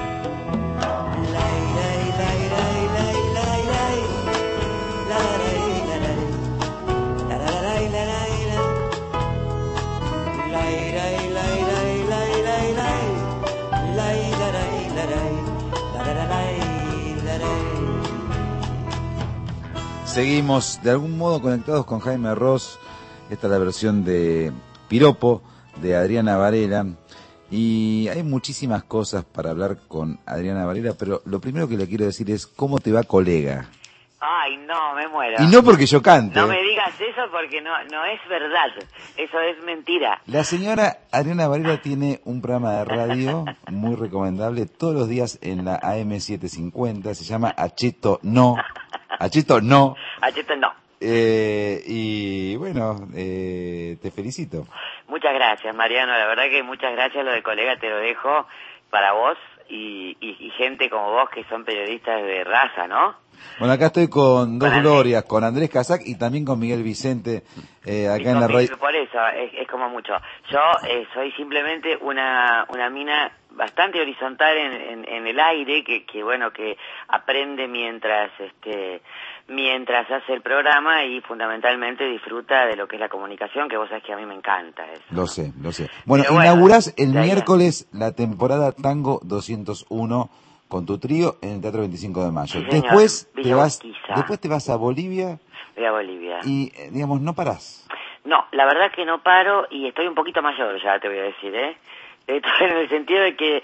Seguimos de algún modo conectados con Jaime Ross. Esta es la versión de Piropo de Adriana Varela. Y hay muchísimas cosas para hablar con Adriana Varela, pero lo primero que le quiero decir es ¿cómo te va, colega? Ay, no, me muero. Y no porque yo cante. No me digas eso porque no es verdad. Eso es mentira. La señora Adriana Varela tiene un programa de radio muy recomendable todos los días en la AM750. Se llama Acheto No. Acheto No. Acheto No. Y bueno, te felicito. Muchas gracias, Mariano. La verdad que muchas gracias. Lo de colega te lo dejo para vos y gente como vos que son periodistas de raza, ¿no? Bueno, acá estoy con dos glorias, con Andrés Casac y también con Miguel Vicente, acá en la radio. Por eso, es como mucho. Yo soy simplemente una mina bastante horizontal en el aire, que bueno, que aprende mientras hace el programa y fundamentalmente disfruta de lo que es la comunicación, que vos sabés que a mí me encanta eso. Lo sé. Bueno, inaugurás el miércoles la temporada Tango 201 con tu trío en el Teatro 25 de Mayo. Sí, después señor. te vas a Bolivia. Voy a Bolivia. Y, digamos, no parás. No, la verdad que no paro y estoy un poquito mayor ya, te voy a decir, en el sentido de que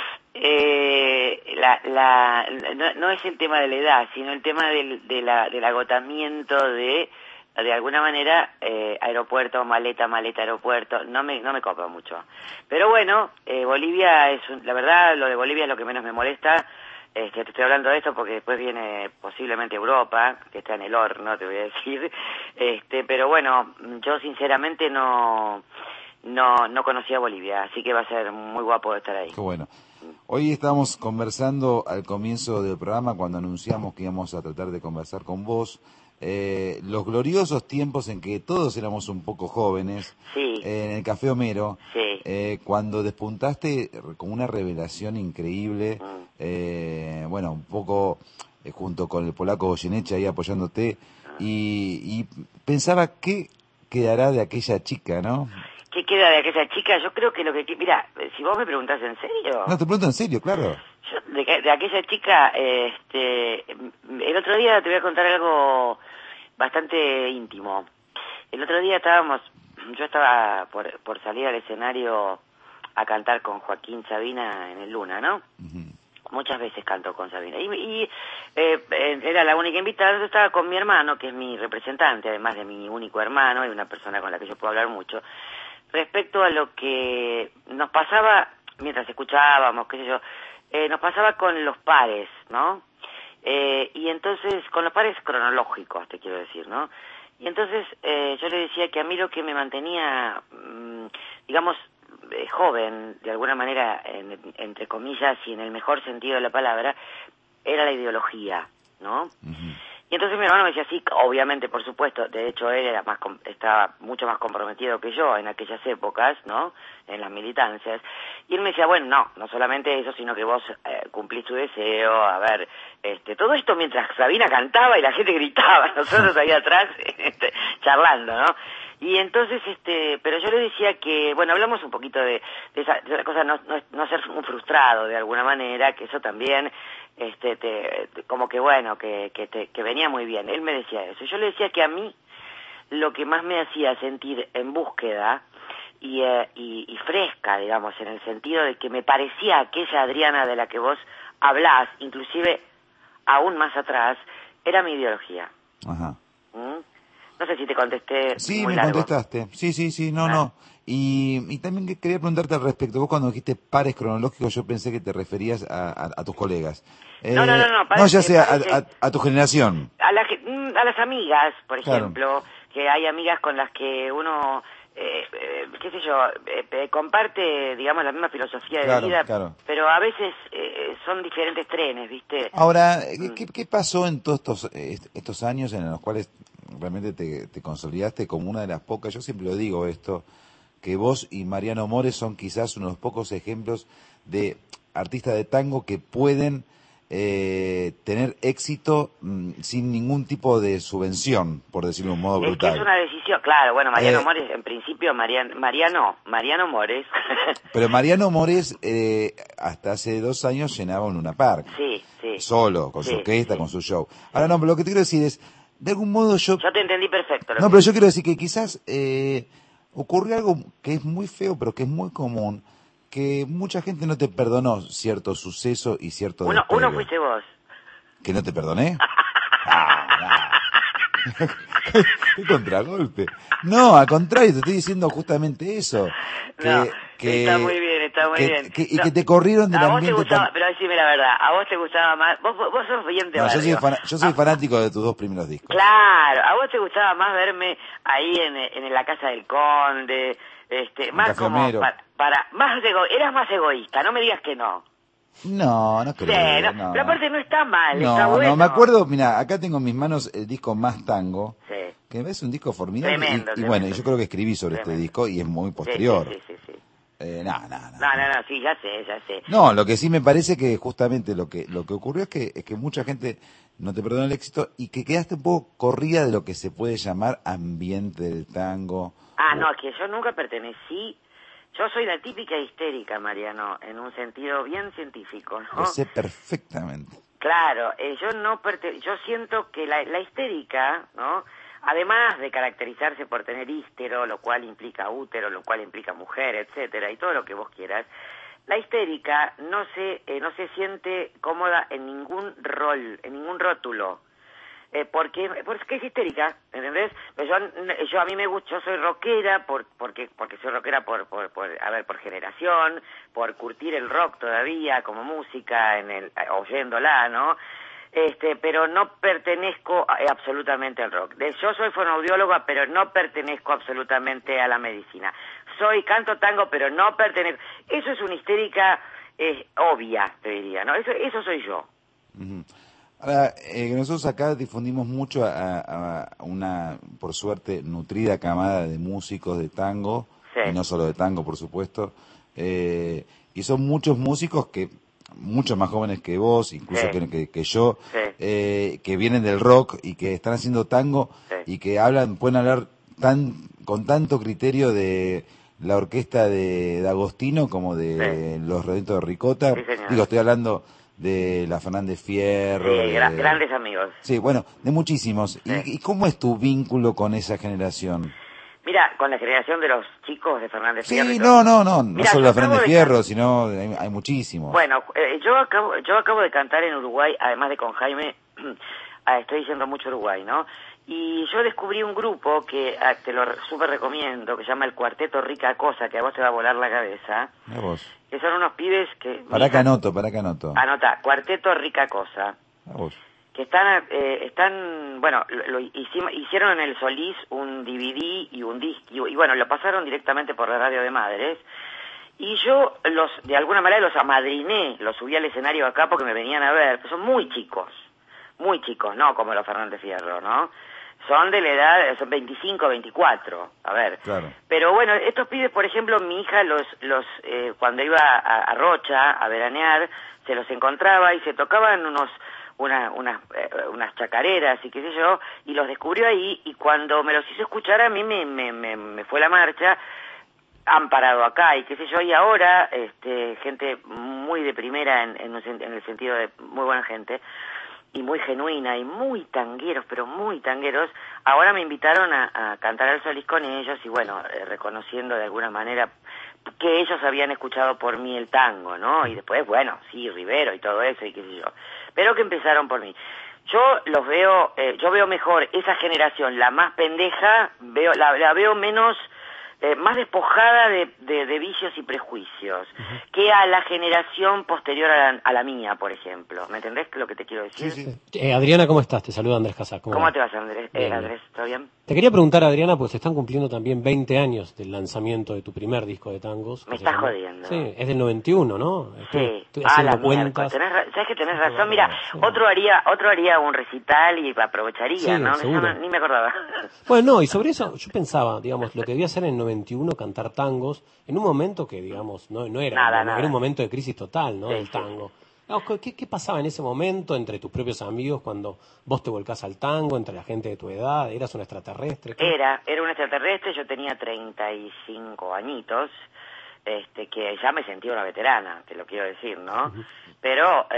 no es el tema de la edad, sino el tema del agotamiento de alguna manera, aeropuerto, maleta, aeropuerto, no me copa mucho. Pero bueno, Bolivia la verdad, lo de Bolivia es lo que menos me molesta. Te estoy hablando de esto porque después viene posiblemente Europa, que está en el horno, te voy a decir. Pero bueno, yo sinceramente no no conocía Bolivia, así que va a ser muy guapo estar ahí. Qué bueno. Hoy estábamos conversando al comienzo del programa, cuando anunciamos que íbamos a tratar de conversar con vos, los gloriosos tiempos en que todos éramos un poco jóvenes, sí. En el Café Homero, sí. Cuando despuntaste con una revelación increíble, bueno, un poco junto con el polaco Goyeneche ahí apoyándote, y pensaba qué quedará de aquella chica, ¿no? ¿Qué queda de aquella chica? Yo creo que mira, si vos me preguntás en serio... No, te pregunto en serio, claro. Yo, de aquella chica, el otro día te voy a contar algo bastante íntimo. El otro día yo estaba por salir al escenario a cantar con Joaquín Sabina en el Luna, ¿no? Muchas veces canto con Sabina. Y era la única invitada. Yo estaba con mi hermano, que es mi representante, además de mi único hermano, y una persona con la que yo puedo hablar mucho, respecto a lo que nos pasaba mientras escuchábamos, qué sé yo, nos pasaba con los pares, ¿no? Y entonces, con los pares cronológicos, te quiero decir, ¿no? Y entonces yo le decía que a mí lo que me mantenía, digamos, joven, de alguna manera, entre comillas, y en el mejor sentido de la palabra, era la ideología, ¿no? Y entonces mi hermano me decía, sí, obviamente, por supuesto, de hecho él estaba mucho más comprometido que yo en aquellas épocas, ¿no?, en las militancias, y él me decía, bueno, no solamente eso, sino que vos cumplís tu deseo, a ver, todo esto mientras Sabina cantaba y la gente gritaba, nosotros ahí atrás, charlando, ¿no? Y entonces, pero yo le decía que, bueno, hablamos un poquito de esa cosa, no ser un frustrado de alguna manera, que eso también, como que bueno, que venía muy bien. Él me decía eso. Yo le decía que a mí lo que más me hacía sentir en búsqueda y fresca, digamos, en el sentido de que me parecía aquella Adriana de la que vos hablás, inclusive aún más atrás, era mi ideología. Ajá. No sé si te contesté. Sí, muy me largo. contestaste. Sí, no. Y también quería preguntarte al respecto. Vos cuando dijiste pares cronológicos, yo pensé que te referías a tus colegas. No, ya sea a tu generación. A las amigas, por Claro. ejemplo, que hay amigas con las que uno, qué sé yo, comparte, digamos, la misma filosofía de vida, claro. pero a veces son diferentes trenes, ¿viste? Ahora, ¿qué pasó en todos estos años en los cuales realmente te consolidaste como una de las pocas? Yo siempre lo digo esto, que vos y Mariano Mores son quizás unos pocos ejemplos de artistas de tango que pueden tener éxito sin ningún tipo de subvención, por decirlo de un modo brutal. Es que es una decisión, claro, bueno, Mariano Mores, en principio, Mariano Mores. Pero Mariano Mores, hasta hace 2 años llenaba un Luna Park. Sí. Solo, con su orquesta, con su show. Ahora no, pero lo que te quiero decir es, de algún modo Yo te entendí perfecto. No, pero yo quiero decir que quizás ocurrió algo que es muy feo, pero que es muy común, que mucha gente no te perdonó cierto suceso y cierto despegue. Uno fuiste vos. ¿Que no te perdoné? ¡Qué contragolpe! No, al contrario, te estoy diciendo justamente eso. Está muy bien. Y que te corrieron del ambiente. A vos te gustaba, pero decime la verdad, ¿a vos te gustaba más? Vos sos bien de barrio. Yo soy fanático de tus 2 primeros discos. Claro, ¿a vos te gustaba más verme ahí en la casa del Conde? Más como eras más egoísta, no me digas que no. No creo. Sí, no. Pero aparte no está mal, está bueno. No, me acuerdo, mira, acá tengo en mis manos el disco Más Tango, sí, que me parece un disco formidable. Tremendo, y bueno, yo creo que escribí sobre este disco y es muy posterior. Sí. No, sí, ya sé. No, lo que sí me parece que justamente lo que ocurrió es que mucha gente no te perdonó el éxito y que quedaste un poco corrida de lo que se puede llamar ambiente del tango. No, que yo nunca pertenecí. Yo soy la típica histérica, Mariano, en un sentido bien científico, ¿no? Lo sé perfectamente. Claro, yo siento que la histérica, ¿no?, además de caracterizarse por tener ístero, lo cual implica útero, lo cual implica mujer, etcétera, y todo lo que vos quieras, la histérica no se siente cómoda en ningún rol, en ningún rótulo. Porque es histérica, ¿entendés? Yo a mí me gusta, yo soy rockera porque soy rockera por generación, por curtir el rock todavía como música oyéndola, ¿no? Pero no pertenezco absolutamente al rock. Yo soy fonoaudióloga, pero no pertenezco absolutamente a la medicina. canto tango, pero no pertenezco. Eso es una histérica obvia, te diría, ¿no? Eso soy yo. Uh-huh. Ahora, nosotros acá difundimos mucho a una, por suerte, nutrida camada de músicos de tango, sí. Y no solo de tango, por supuesto, y son muchos músicos que, muchos más jóvenes que vos, incluso sí. que yo, sí. Que vienen del rock y que están haciendo tango, sí. y que pueden hablar con tanto criterio de la orquesta de Agostino como de los Redondos de Ricota. Sí, digo, estoy hablando de la Fernández Fierro. Sí, grandes amigos. Sí, bueno, de muchísimos. Sí. ¿Y cómo es tu vínculo con esa generación? Mira, con la generación de los chicos de Fernández Fierro. Sí, no Mira, solo la Fernández Fierro, sino hay muchísimos. Bueno, yo acabo de cantar en Uruguay, además de con Jaime, estoy diciendo mucho Uruguay, ¿no? Y yo descubrí un grupo que te lo súper recomiendo, que se llama el Cuarteto Rica Cosa, que a vos te va a volar la cabeza. A vos. Que son unos pibes que... Para que anoto. Anota, Cuarteto Rica Cosa. A vos. Que están bueno, hicieron en el Solís un DVD y un disco, y bueno, lo pasaron directamente por la radio de Madres. Y yo de alguna manera los amadriné, los subí al escenario acá porque me venían a ver, pero son muy chicos, no como los Fernández Fierro, ¿no? Son de la edad, son 25, 24, a ver. Claro. Pero bueno, estos pibes, por ejemplo, mi hija cuando iba a Rocha a veranear, se los encontraba y se tocaban unas chacareras y qué sé yo, y los descubrió ahí, y cuando me los hizo escuchar a mí me fue la marcha. Han parado acá y qué sé yo, y ahora gente muy de primera en el sentido de muy buena gente y muy genuina y muy tangueros, pero muy tangueros, ahora me invitaron a cantar al Solís con ellos y bueno, reconociendo de alguna manera que ellos habían escuchado por mí el tango, ¿no? Y después, bueno, sí, Rivero y todo eso y qué sé yo, pero que empezaron por mí. Yo veo mejor esa generación, la más pendeja, la veo menos... más despojada de vicios y prejuicios que a la generación posterior a la mía, por ejemplo. ¿Me entendés lo que te quiero decir? Sí. Adriana, ¿cómo estás? Te saluda Andrés Casac. ¿Cómo te vas, Andrés? Andrés, ¿todo bien? Te quería preguntar, Adriana, pues se están cumpliendo también 20 años del lanzamiento de tu primer disco de tangos. Me estás jodiendo. Sí, es del 91, ¿no? Sí. Estoy haciendo cuentas. Sabes que tenés razón. Mira, sí. otro haría un recital y aprovecharía, sí, ¿no? Seguro. Ni me acordaba. Bueno, no, y sobre eso yo pensaba, digamos, lo que debía hacer en 91, cantar tangos, en un momento que, digamos, no era nada. Era un momento de crisis total, ¿no? Sí, del tango. ¿Qué pasaba en ese momento entre tus propios amigos cuando vos te volcás al tango, entre la gente de tu edad? ¿Eras un extraterrestre? Era un extraterrestre, yo tenía 35 añitos, que ya me sentía una veterana, te lo quiero decir, ¿no? Pero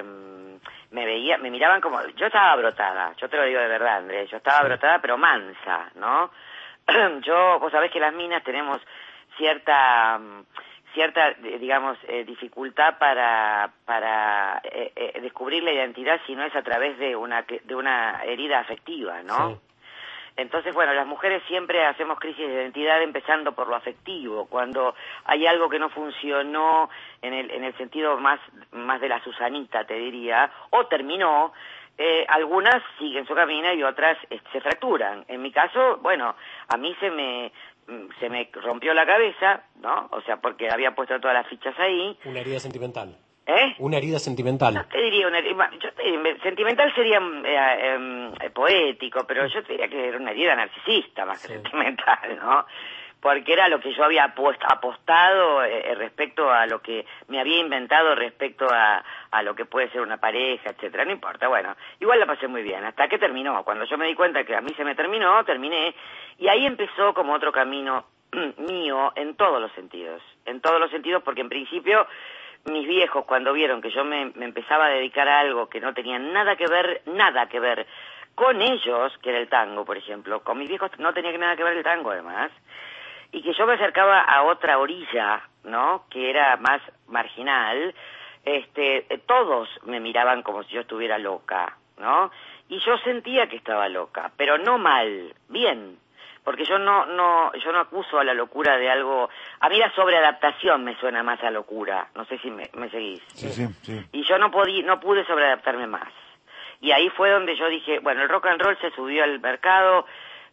me miraban como... Yo estaba brotada, yo te lo digo de verdad, Andrés, yo estaba brotada pero mansa, ¿no? Vos sabés que las minas tenemos cierta digamos dificultad para descubrir la identidad si no es a través de una herida afectiva, ¿no? Sí. Entonces, bueno, las mujeres siempre hacemos crisis de identidad empezando por lo afectivo, cuando hay algo que no funcionó en el sentido más de la Susanita, te diría, o terminó. Algunas siguen su camino y otras se fracturan. En mi caso, bueno, a mí se me rompió la cabeza, ¿no? O sea, porque había puesto todas las fichas ahí. Una herida sentimental. Una herida sentimental. No te diría sentimental sería poético, pero yo te diría que era una herida narcisista más que sentimental, ¿no? Porque era lo que yo había apostado respecto a lo que me había inventado respecto a lo que puede ser una pareja, etcétera. No importa, bueno, igual la pasé muy bien, hasta que terminó. Cuando yo me di cuenta que a mí se me terminé, y ahí empezó como otro camino mío en todos los sentidos, porque en principio mis viejos, cuando vieron que yo me empezaba a dedicar a algo que no tenía nada que ver con ellos, que era el tango, por ejemplo, con mis viejos no tenía nada que ver el tango, además, y que yo me acercaba a otra orilla, ¿no?, que era más marginal, todos me miraban como si yo estuviera loca, ¿no? Y yo sentía que estaba loca, pero no mal, bien, porque yo no acuso a la locura de algo. A mí la sobreadaptación me suena más a locura, no sé si me seguís. Sí. Y yo no pude sobreadaptarme más. Y ahí fue donde yo dije, bueno, el rock and roll se subió al mercado,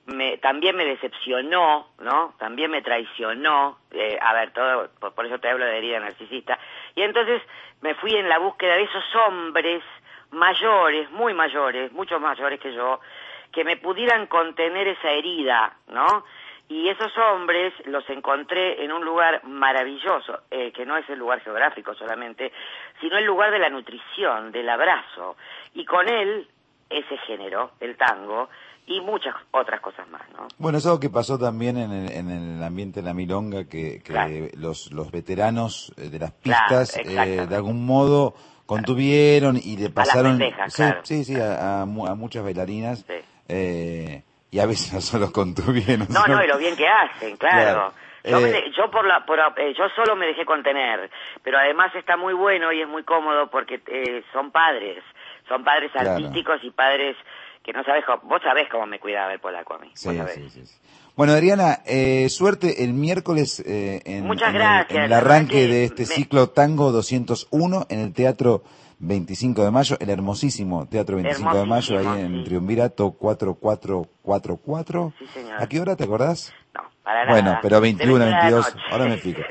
también me decepcionó, ¿no? También me traicionó, a ver, todo, por eso te hablo de herida narcisista, y entonces me fui en la búsqueda de esos hombres mayores, muy mayores, mucho mayores que yo, que me pudieran contener esa herida, ¿no? Y esos hombres los encontré en un lugar maravilloso, que no es el lugar geográfico solamente, sino el lugar de la nutrición, del abrazo, y con él, ese género, el tango, y muchas otras cosas más, ¿no? Bueno, es algo que pasó también en el ambiente de la milonga, que Claro. los veteranos de las pistas, Claro, de algún modo, contuvieron y le pasaron... pendejas, sí, claro. sí, a muchas bailarinas, Sí. y a veces no solo contuvieron. No, sino- y lo bien que hacen, claro. Yo solo me dejé contener, pero además está muy bueno y es muy cómodo porque son padres Claro. artísticos y padres que no sabes cómo, vos sabés cómo me cuidaba el polaco a mí. Sí, vos sabés. sí. Bueno, Adriana, suerte el miércoles Muchas gracias, en el la verdad arranque que de este ciclo Tango 201 en el Teatro 25 de Mayo, el hermosísimo Teatro 25 de Mayo, ahí en Triunvirato 4444. Sí, señor. ¿A qué hora te acordás? Para nada. Bueno, pero 21, Debe ser a la 22, noche. ahora me fijo.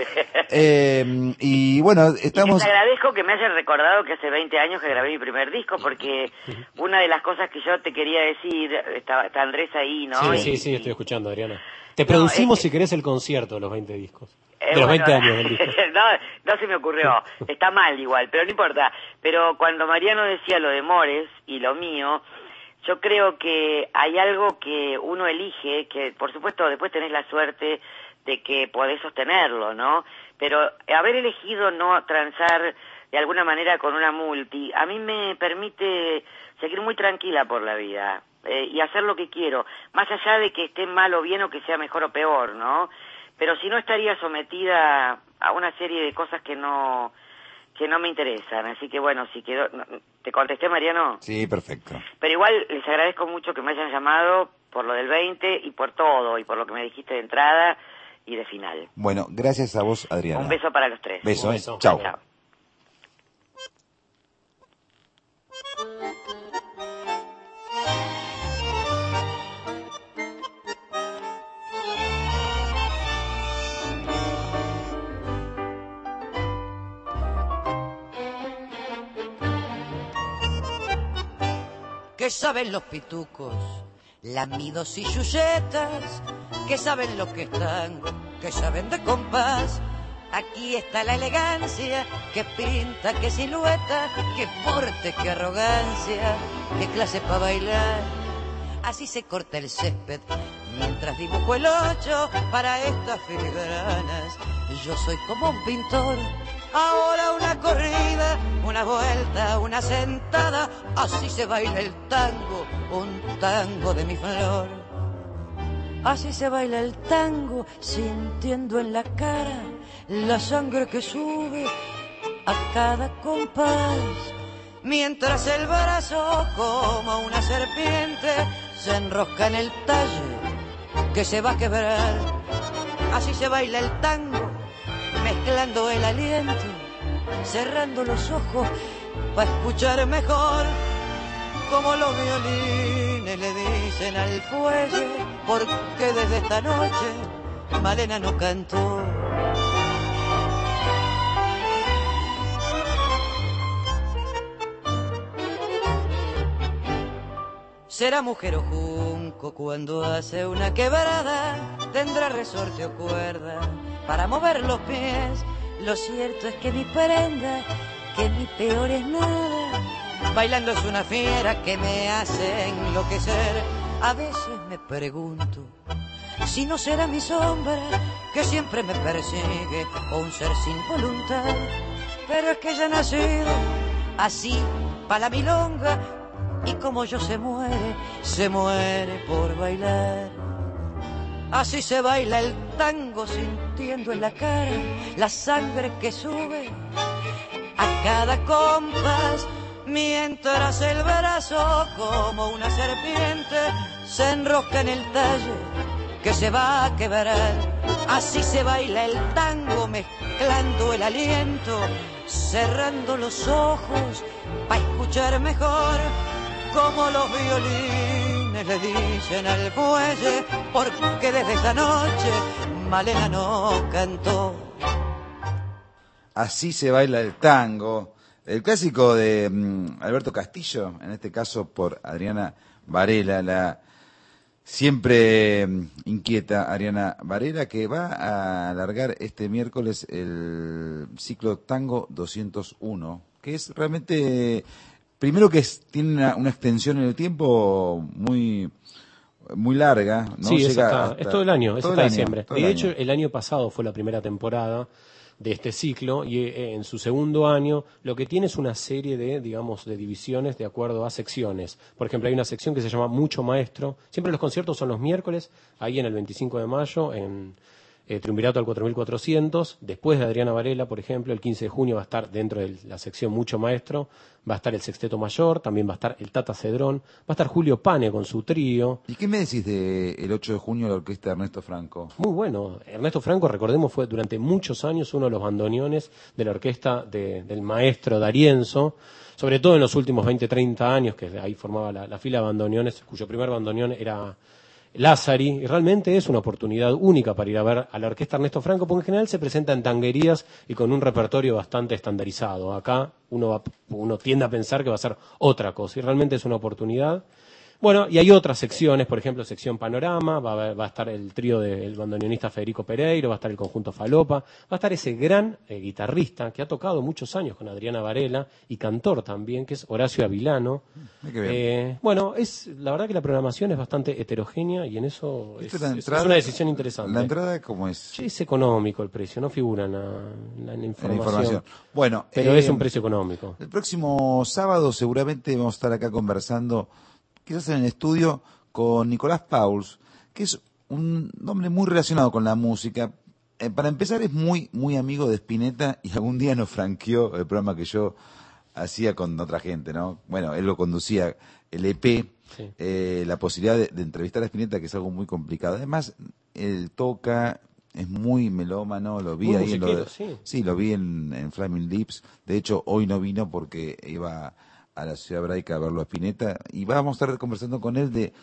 Y bueno, estamos... Y te agradezco que me hayas recordado que hace 20 años que grabé mi primer disco, porque una de las cosas que yo te quería decir, está Andrés ahí, ¿no? Sí, estoy escuchando, Adriana. Te producimos, si querés, el concierto de los 20 discos. De los bueno, 20 años del disco. no se me ocurrió, está mal igual, pero no importa. Pero cuando Mariano decía lo de Mores y lo mío, yo creo que hay algo que uno elige, que por supuesto después tenés la suerte de que podés sostenerlo, ¿no? Pero haber elegido no transar de alguna manera con una multi, a mí me permite seguir muy tranquila por la vida y hacer lo que quiero, más allá de que esté mal o bien o que sea mejor o peor, ¿no? Pero si no estaría sometida a una serie de cosas que no me interesan, así que bueno, si quedó, ¿te contesté, Mariano? Sí, perfecto. Pero igual les agradezco mucho que me hayan llamado por lo del 20 y por todo, y por lo que me dijiste de entrada y de final. Bueno, gracias a vos, Adriana. Un beso para los tres. Beso. Chao. ¿Qué saben los pitucos, lamidos y chuchetas? ¿Qué saben los que están, que saben de compás? Aquí está la elegancia, que pinta, que silueta, que porte, que arrogancia, qué clase para bailar. Así se corta el césped mientras dibujo el 8 para estas filigranas. Yo soy como un pintor. Ahora una corrida, una vuelta, una sentada, así se baila el tango, un tango de mi flor. Así se baila el tango, sintiendo en la cara la sangre que sube a cada compás. Mientras el brazo, como una serpiente, se enrosca en el talle que se va a quebrar. Así se baila el tango, mezclando el aliento, cerrando los ojos para escuchar mejor, como los violines le dicen al fuelle, porque desde esta noche Malena no cantó. Será mujer o junco cuando hace una quebrada, tendrá resorte o cuerda para mover los pies. Lo cierto es que mi prenda, que mi peor es nada, bailando es una fiera que me hace enloquecer. A veces me pregunto si no será mi sombra que siempre me persigue, o un ser sin voluntad. Pero es que ella ha nacido así pa' la milonga, y como yo se muere por bailar. Así se baila el tango, sintiendo en la cara la sangre que sube a cada compás, mientras el brazo, como una serpiente, se enrosca en el talle que se va a quebrar. Así se baila el tango, mezclando el aliento, cerrando los ojos para escuchar mejor, como los violines quienes le dicen al muelle, porque desde esa noche Malena no cantó. Así se baila el tango. El clásico de Alberto Castillo, en este caso por Adriana Varela, la siempre inquieta Adriana Varela, que va a alargar este miércoles el ciclo Tango 201, que es realmente, primero que tiene una extensión en el tiempo muy larga, ¿no? Sí, Llega es todo el año, es hasta diciembre. De hecho, año. el año pasado fue la primera temporada de este ciclo y en su segundo año lo que tiene es una serie de, digamos, de divisiones de acuerdo a secciones. Por ejemplo, hay una sección que se llama Mucho Maestro. Siempre los conciertos son los miércoles, ahí en el 25 de mayo, en Triunvirato al 4400. Después de Adriana Varela, por ejemplo, el 15 de junio va a estar dentro de la sección Mucho Maestro, va a estar el Sexteto Mayor, también va a estar el Tata Cedrón, va a estar Julio Pane con su trío. ¿Y qué me decís del 8 de junio la orquesta de Ernesto Franco? Muy bueno. Ernesto Franco, recordemos, fue durante muchos años uno de los bandoneones de la orquesta del maestro D'Arienzo, sobre todo en los últimos 20, 30 años, que ahí formaba la fila de bandoneones, cuyo primer bandoneón era Lázari, y realmente es una oportunidad única para ir a ver a la orquesta Ernesto Franco, porque en general se presenta en tanguerías y con un repertorio bastante estandarizado. Acá uno tiende a pensar que va a ser otra cosa, y realmente es una oportunidad. Bueno, y hay otras secciones, por ejemplo, sección Panorama, va a estar el trío del bandoneonista Federico Pereiro, va a estar el conjunto Falopa, va a estar ese gran guitarrista que ha tocado muchos años con Adriana Varela y cantor también, que es Horacio Avilano. Bueno, la verdad que la programación es bastante heterogénea y en eso es una decisión interesante. ¿La entrada cómo es? Sí, es económico el precio, no figura en la información. Bueno, pero es un precio económico. El próximo sábado seguramente vamos a estar acá conversando, quizás en el estudio, con Nicolás Pauls, que es un hombre muy relacionado con la música. Para empezar, es muy amigo de Spinetta y algún día nos franqueó el programa que yo hacía con otra gente, ¿no? Bueno, él lo conducía, el EP, sí. La posibilidad de entrevistar a Spinetta, que es algo muy complicado. Además, él toca, es muy melómano, lo vi muy ahí sí, lo vi en Flaming Lips. De hecho, hoy no vino porque iba a la Ciudad Hebraica a verlo a Spinetta, y vamos a estar conversando con él de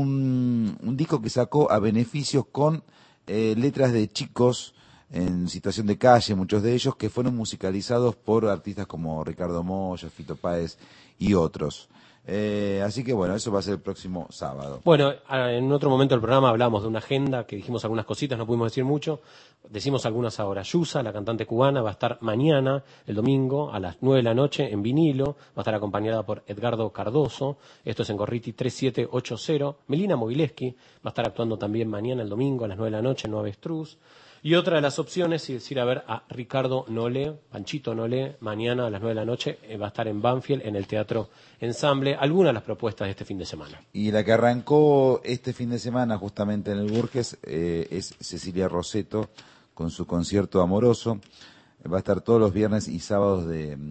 un disco que sacó a beneficios con letras de chicos en situación de calle, muchos de ellos que fueron musicalizados por artistas como Ricardo Moya, Fito Páez y otros. Así que bueno, eso va a ser el próximo sábado. Bueno, en otro momento del programa hablamos de una agenda, que dijimos algunas cositas, no pudimos decir mucho, decimos algunas ahora. Yusa, la cantante cubana, va a estar mañana, el domingo, a las 9 de la noche en vinilo, va a estar acompañada por Edgardo Cardoso, esto es en Gorriti 3780. Melina Mogileski va a estar actuando también mañana, el domingo, a las 9 de la noche en Nueva Avestruz. Y otra de las opciones es ir a ver a Ricardo Nolé, Panchito Nolé, mañana a las 9 de la noche, va a estar en Banfield, en el Teatro Ensamble. Algunas de las propuestas de este fin de semana. Y la que arrancó este fin de semana justamente en el Burges es Cecilia Rosetto con su concierto amoroso. Va a estar todos los viernes y sábados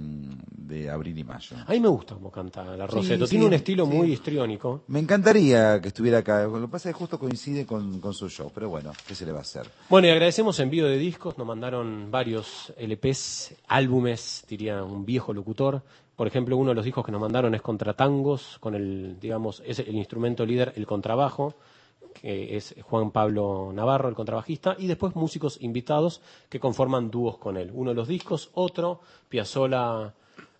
de abril y mayo. A mí me gusta cómo canta la Rosetto. Tiene un estilo muy histriónico. Me encantaría que estuviera acá. Lo que pasa es que justo coincide con su show. Pero bueno, ¿qué se le va a hacer? Bueno, y agradecemos envío de discos. Nos mandaron varios LPs, álbumes, diría un viejo locutor. Por ejemplo, uno de los discos que nos mandaron es Contratangos, con es el instrumento líder, el contrabajo, que es Juan Pablo Navarro, el contrabajista, y después músicos invitados que conforman dúos con él. Uno de los discos, otro, Piazzolla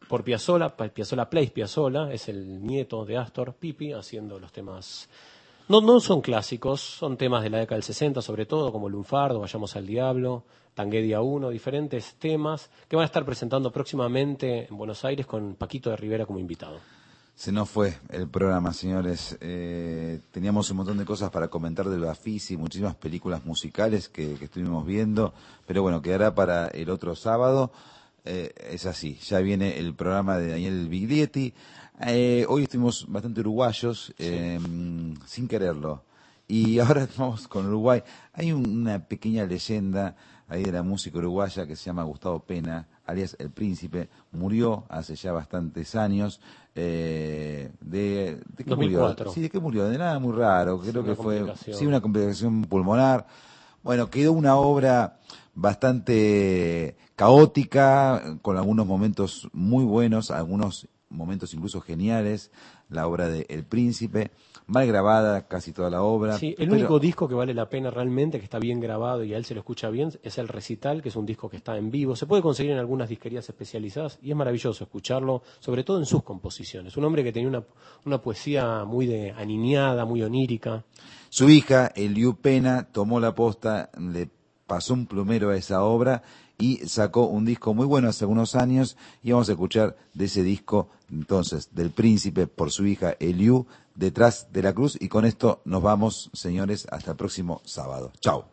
Plays Piazzolla, es el nieto de Astor Pipi, haciendo los temas. No son clásicos, son temas de la década del 60, sobre todo, como Lunfardo, Vayamos al Diablo, Tanguedia 1, diferentes temas que van a estar presentando próximamente en Buenos Aires con Paquito de Rivera como invitado. Se nos fue el programa, señores. Teníamos un montón de cosas para comentar del Bafisi, muchísimas películas musicales que estuvimos viendo, pero bueno, quedará para el otro sábado. Es así, ya viene el programa de Daniel Biglietti. Hoy estuvimos bastante uruguayos, sin quererlo. Y ahora vamos con Uruguay. Hay una pequeña leyenda ahí de la música uruguaya que se llama Gustavo Pena, alias El Príncipe. Murió hace ya bastantes años. ¿De qué 2004. murió? Sí, ¿de qué murió? De nada muy raro. Creo que fue una complicación pulmonar. Bueno, quedó una obra bastante caótica, con algunos momentos muy buenos, algunos momentos incluso geniales, la obra de El Príncipe, mal grabada casi toda la obra. Sí, el único disco que vale la pena realmente, que está bien grabado y a él se lo escucha bien, es El Recital, que es un disco que está en vivo. Se puede conseguir en algunas disquerías especializadas y es maravilloso escucharlo, sobre todo en sus composiciones. Un hombre que tenía una poesía muy aniñada, muy onírica. Su hija, Eliu Pena, tomó la posta, le pasó un plumero a esa obra y sacó un disco muy bueno hace algunos años, y vamos a escuchar de ese disco, entonces, del Príncipe por su hija Eliu, Detrás de la Cruz, y con esto nos vamos, señores, hasta el próximo sábado. Chau.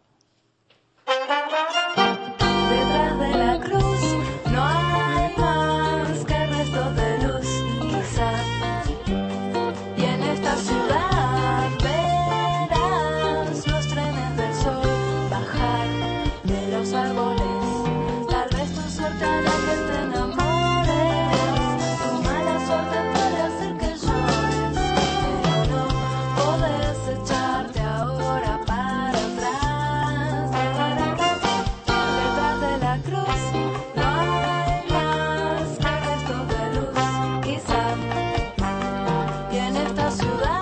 Detrás de la cruz no hay más que restos de luz, quizás. Y en esta ciudad verás los trenes del sol bajar de los árboles. Tal vez tu suerte hará que te enamores, tu mala suerte puede hacer que llores, pero no podés echarte ahora para atrás. Detrás de la cruz no hay más que restos de luz, quizá. Y en esta ciudad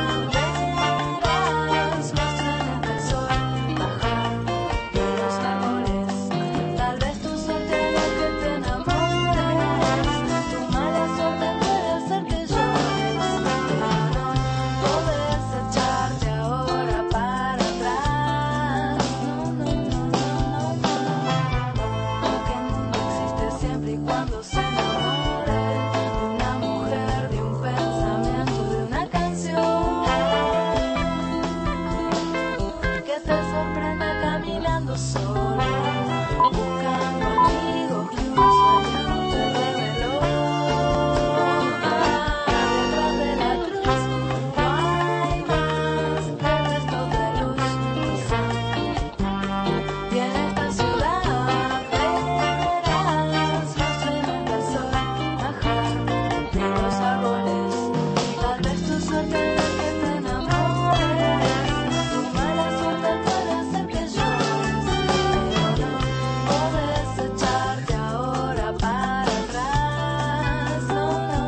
verás los trenes del sol bajar de los árboles. Tal vez tu suerte hará que te enamores, tu mala suerte puede hacer que llores, pero no podés echarte ahora para atrás. No, porque el mundo existe siempre y cuando se enamore de una mujer, de un pensamiento, de una canción que te sorprenda caminando solo, buscando amigos que un sueño te reveló. Detrás de la cruz no hay más que restos de luz, quizá. Y en esta ciudad verás los trenes del sol bajar de los árboles. Tal vez tu suerte hará que te enamores, tu mala suerte puede hacer que llores, pero no podés echarte ahora para atrás. No.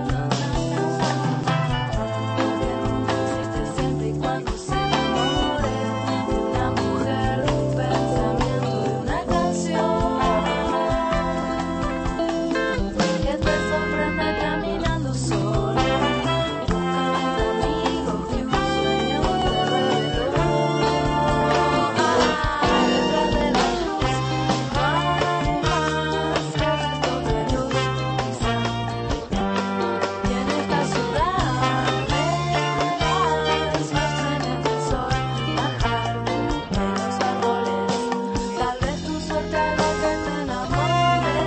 Porque el mundo existe siempre y cuando se enamore de una mujer, de un pensamiento, de una canción que te sorprenda caminando solo, buscando amigos que un sueño te reveló. Detrás de la cruz no hay más que restos de luz, quizá. Y en esta ciudad verás los trenes del sol bajar de los árboles. Tal vez tu suerte haga que te enamores.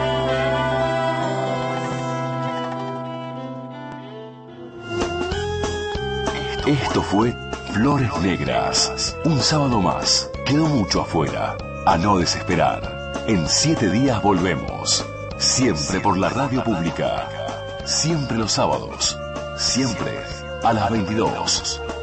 Esto fue Flores Negras. Un sábado más. Quedó mucho afuera. A no desesperar. En 7 días volvemos. Siempre por la radio pública. Siempre los sábados. Siempre a las 22.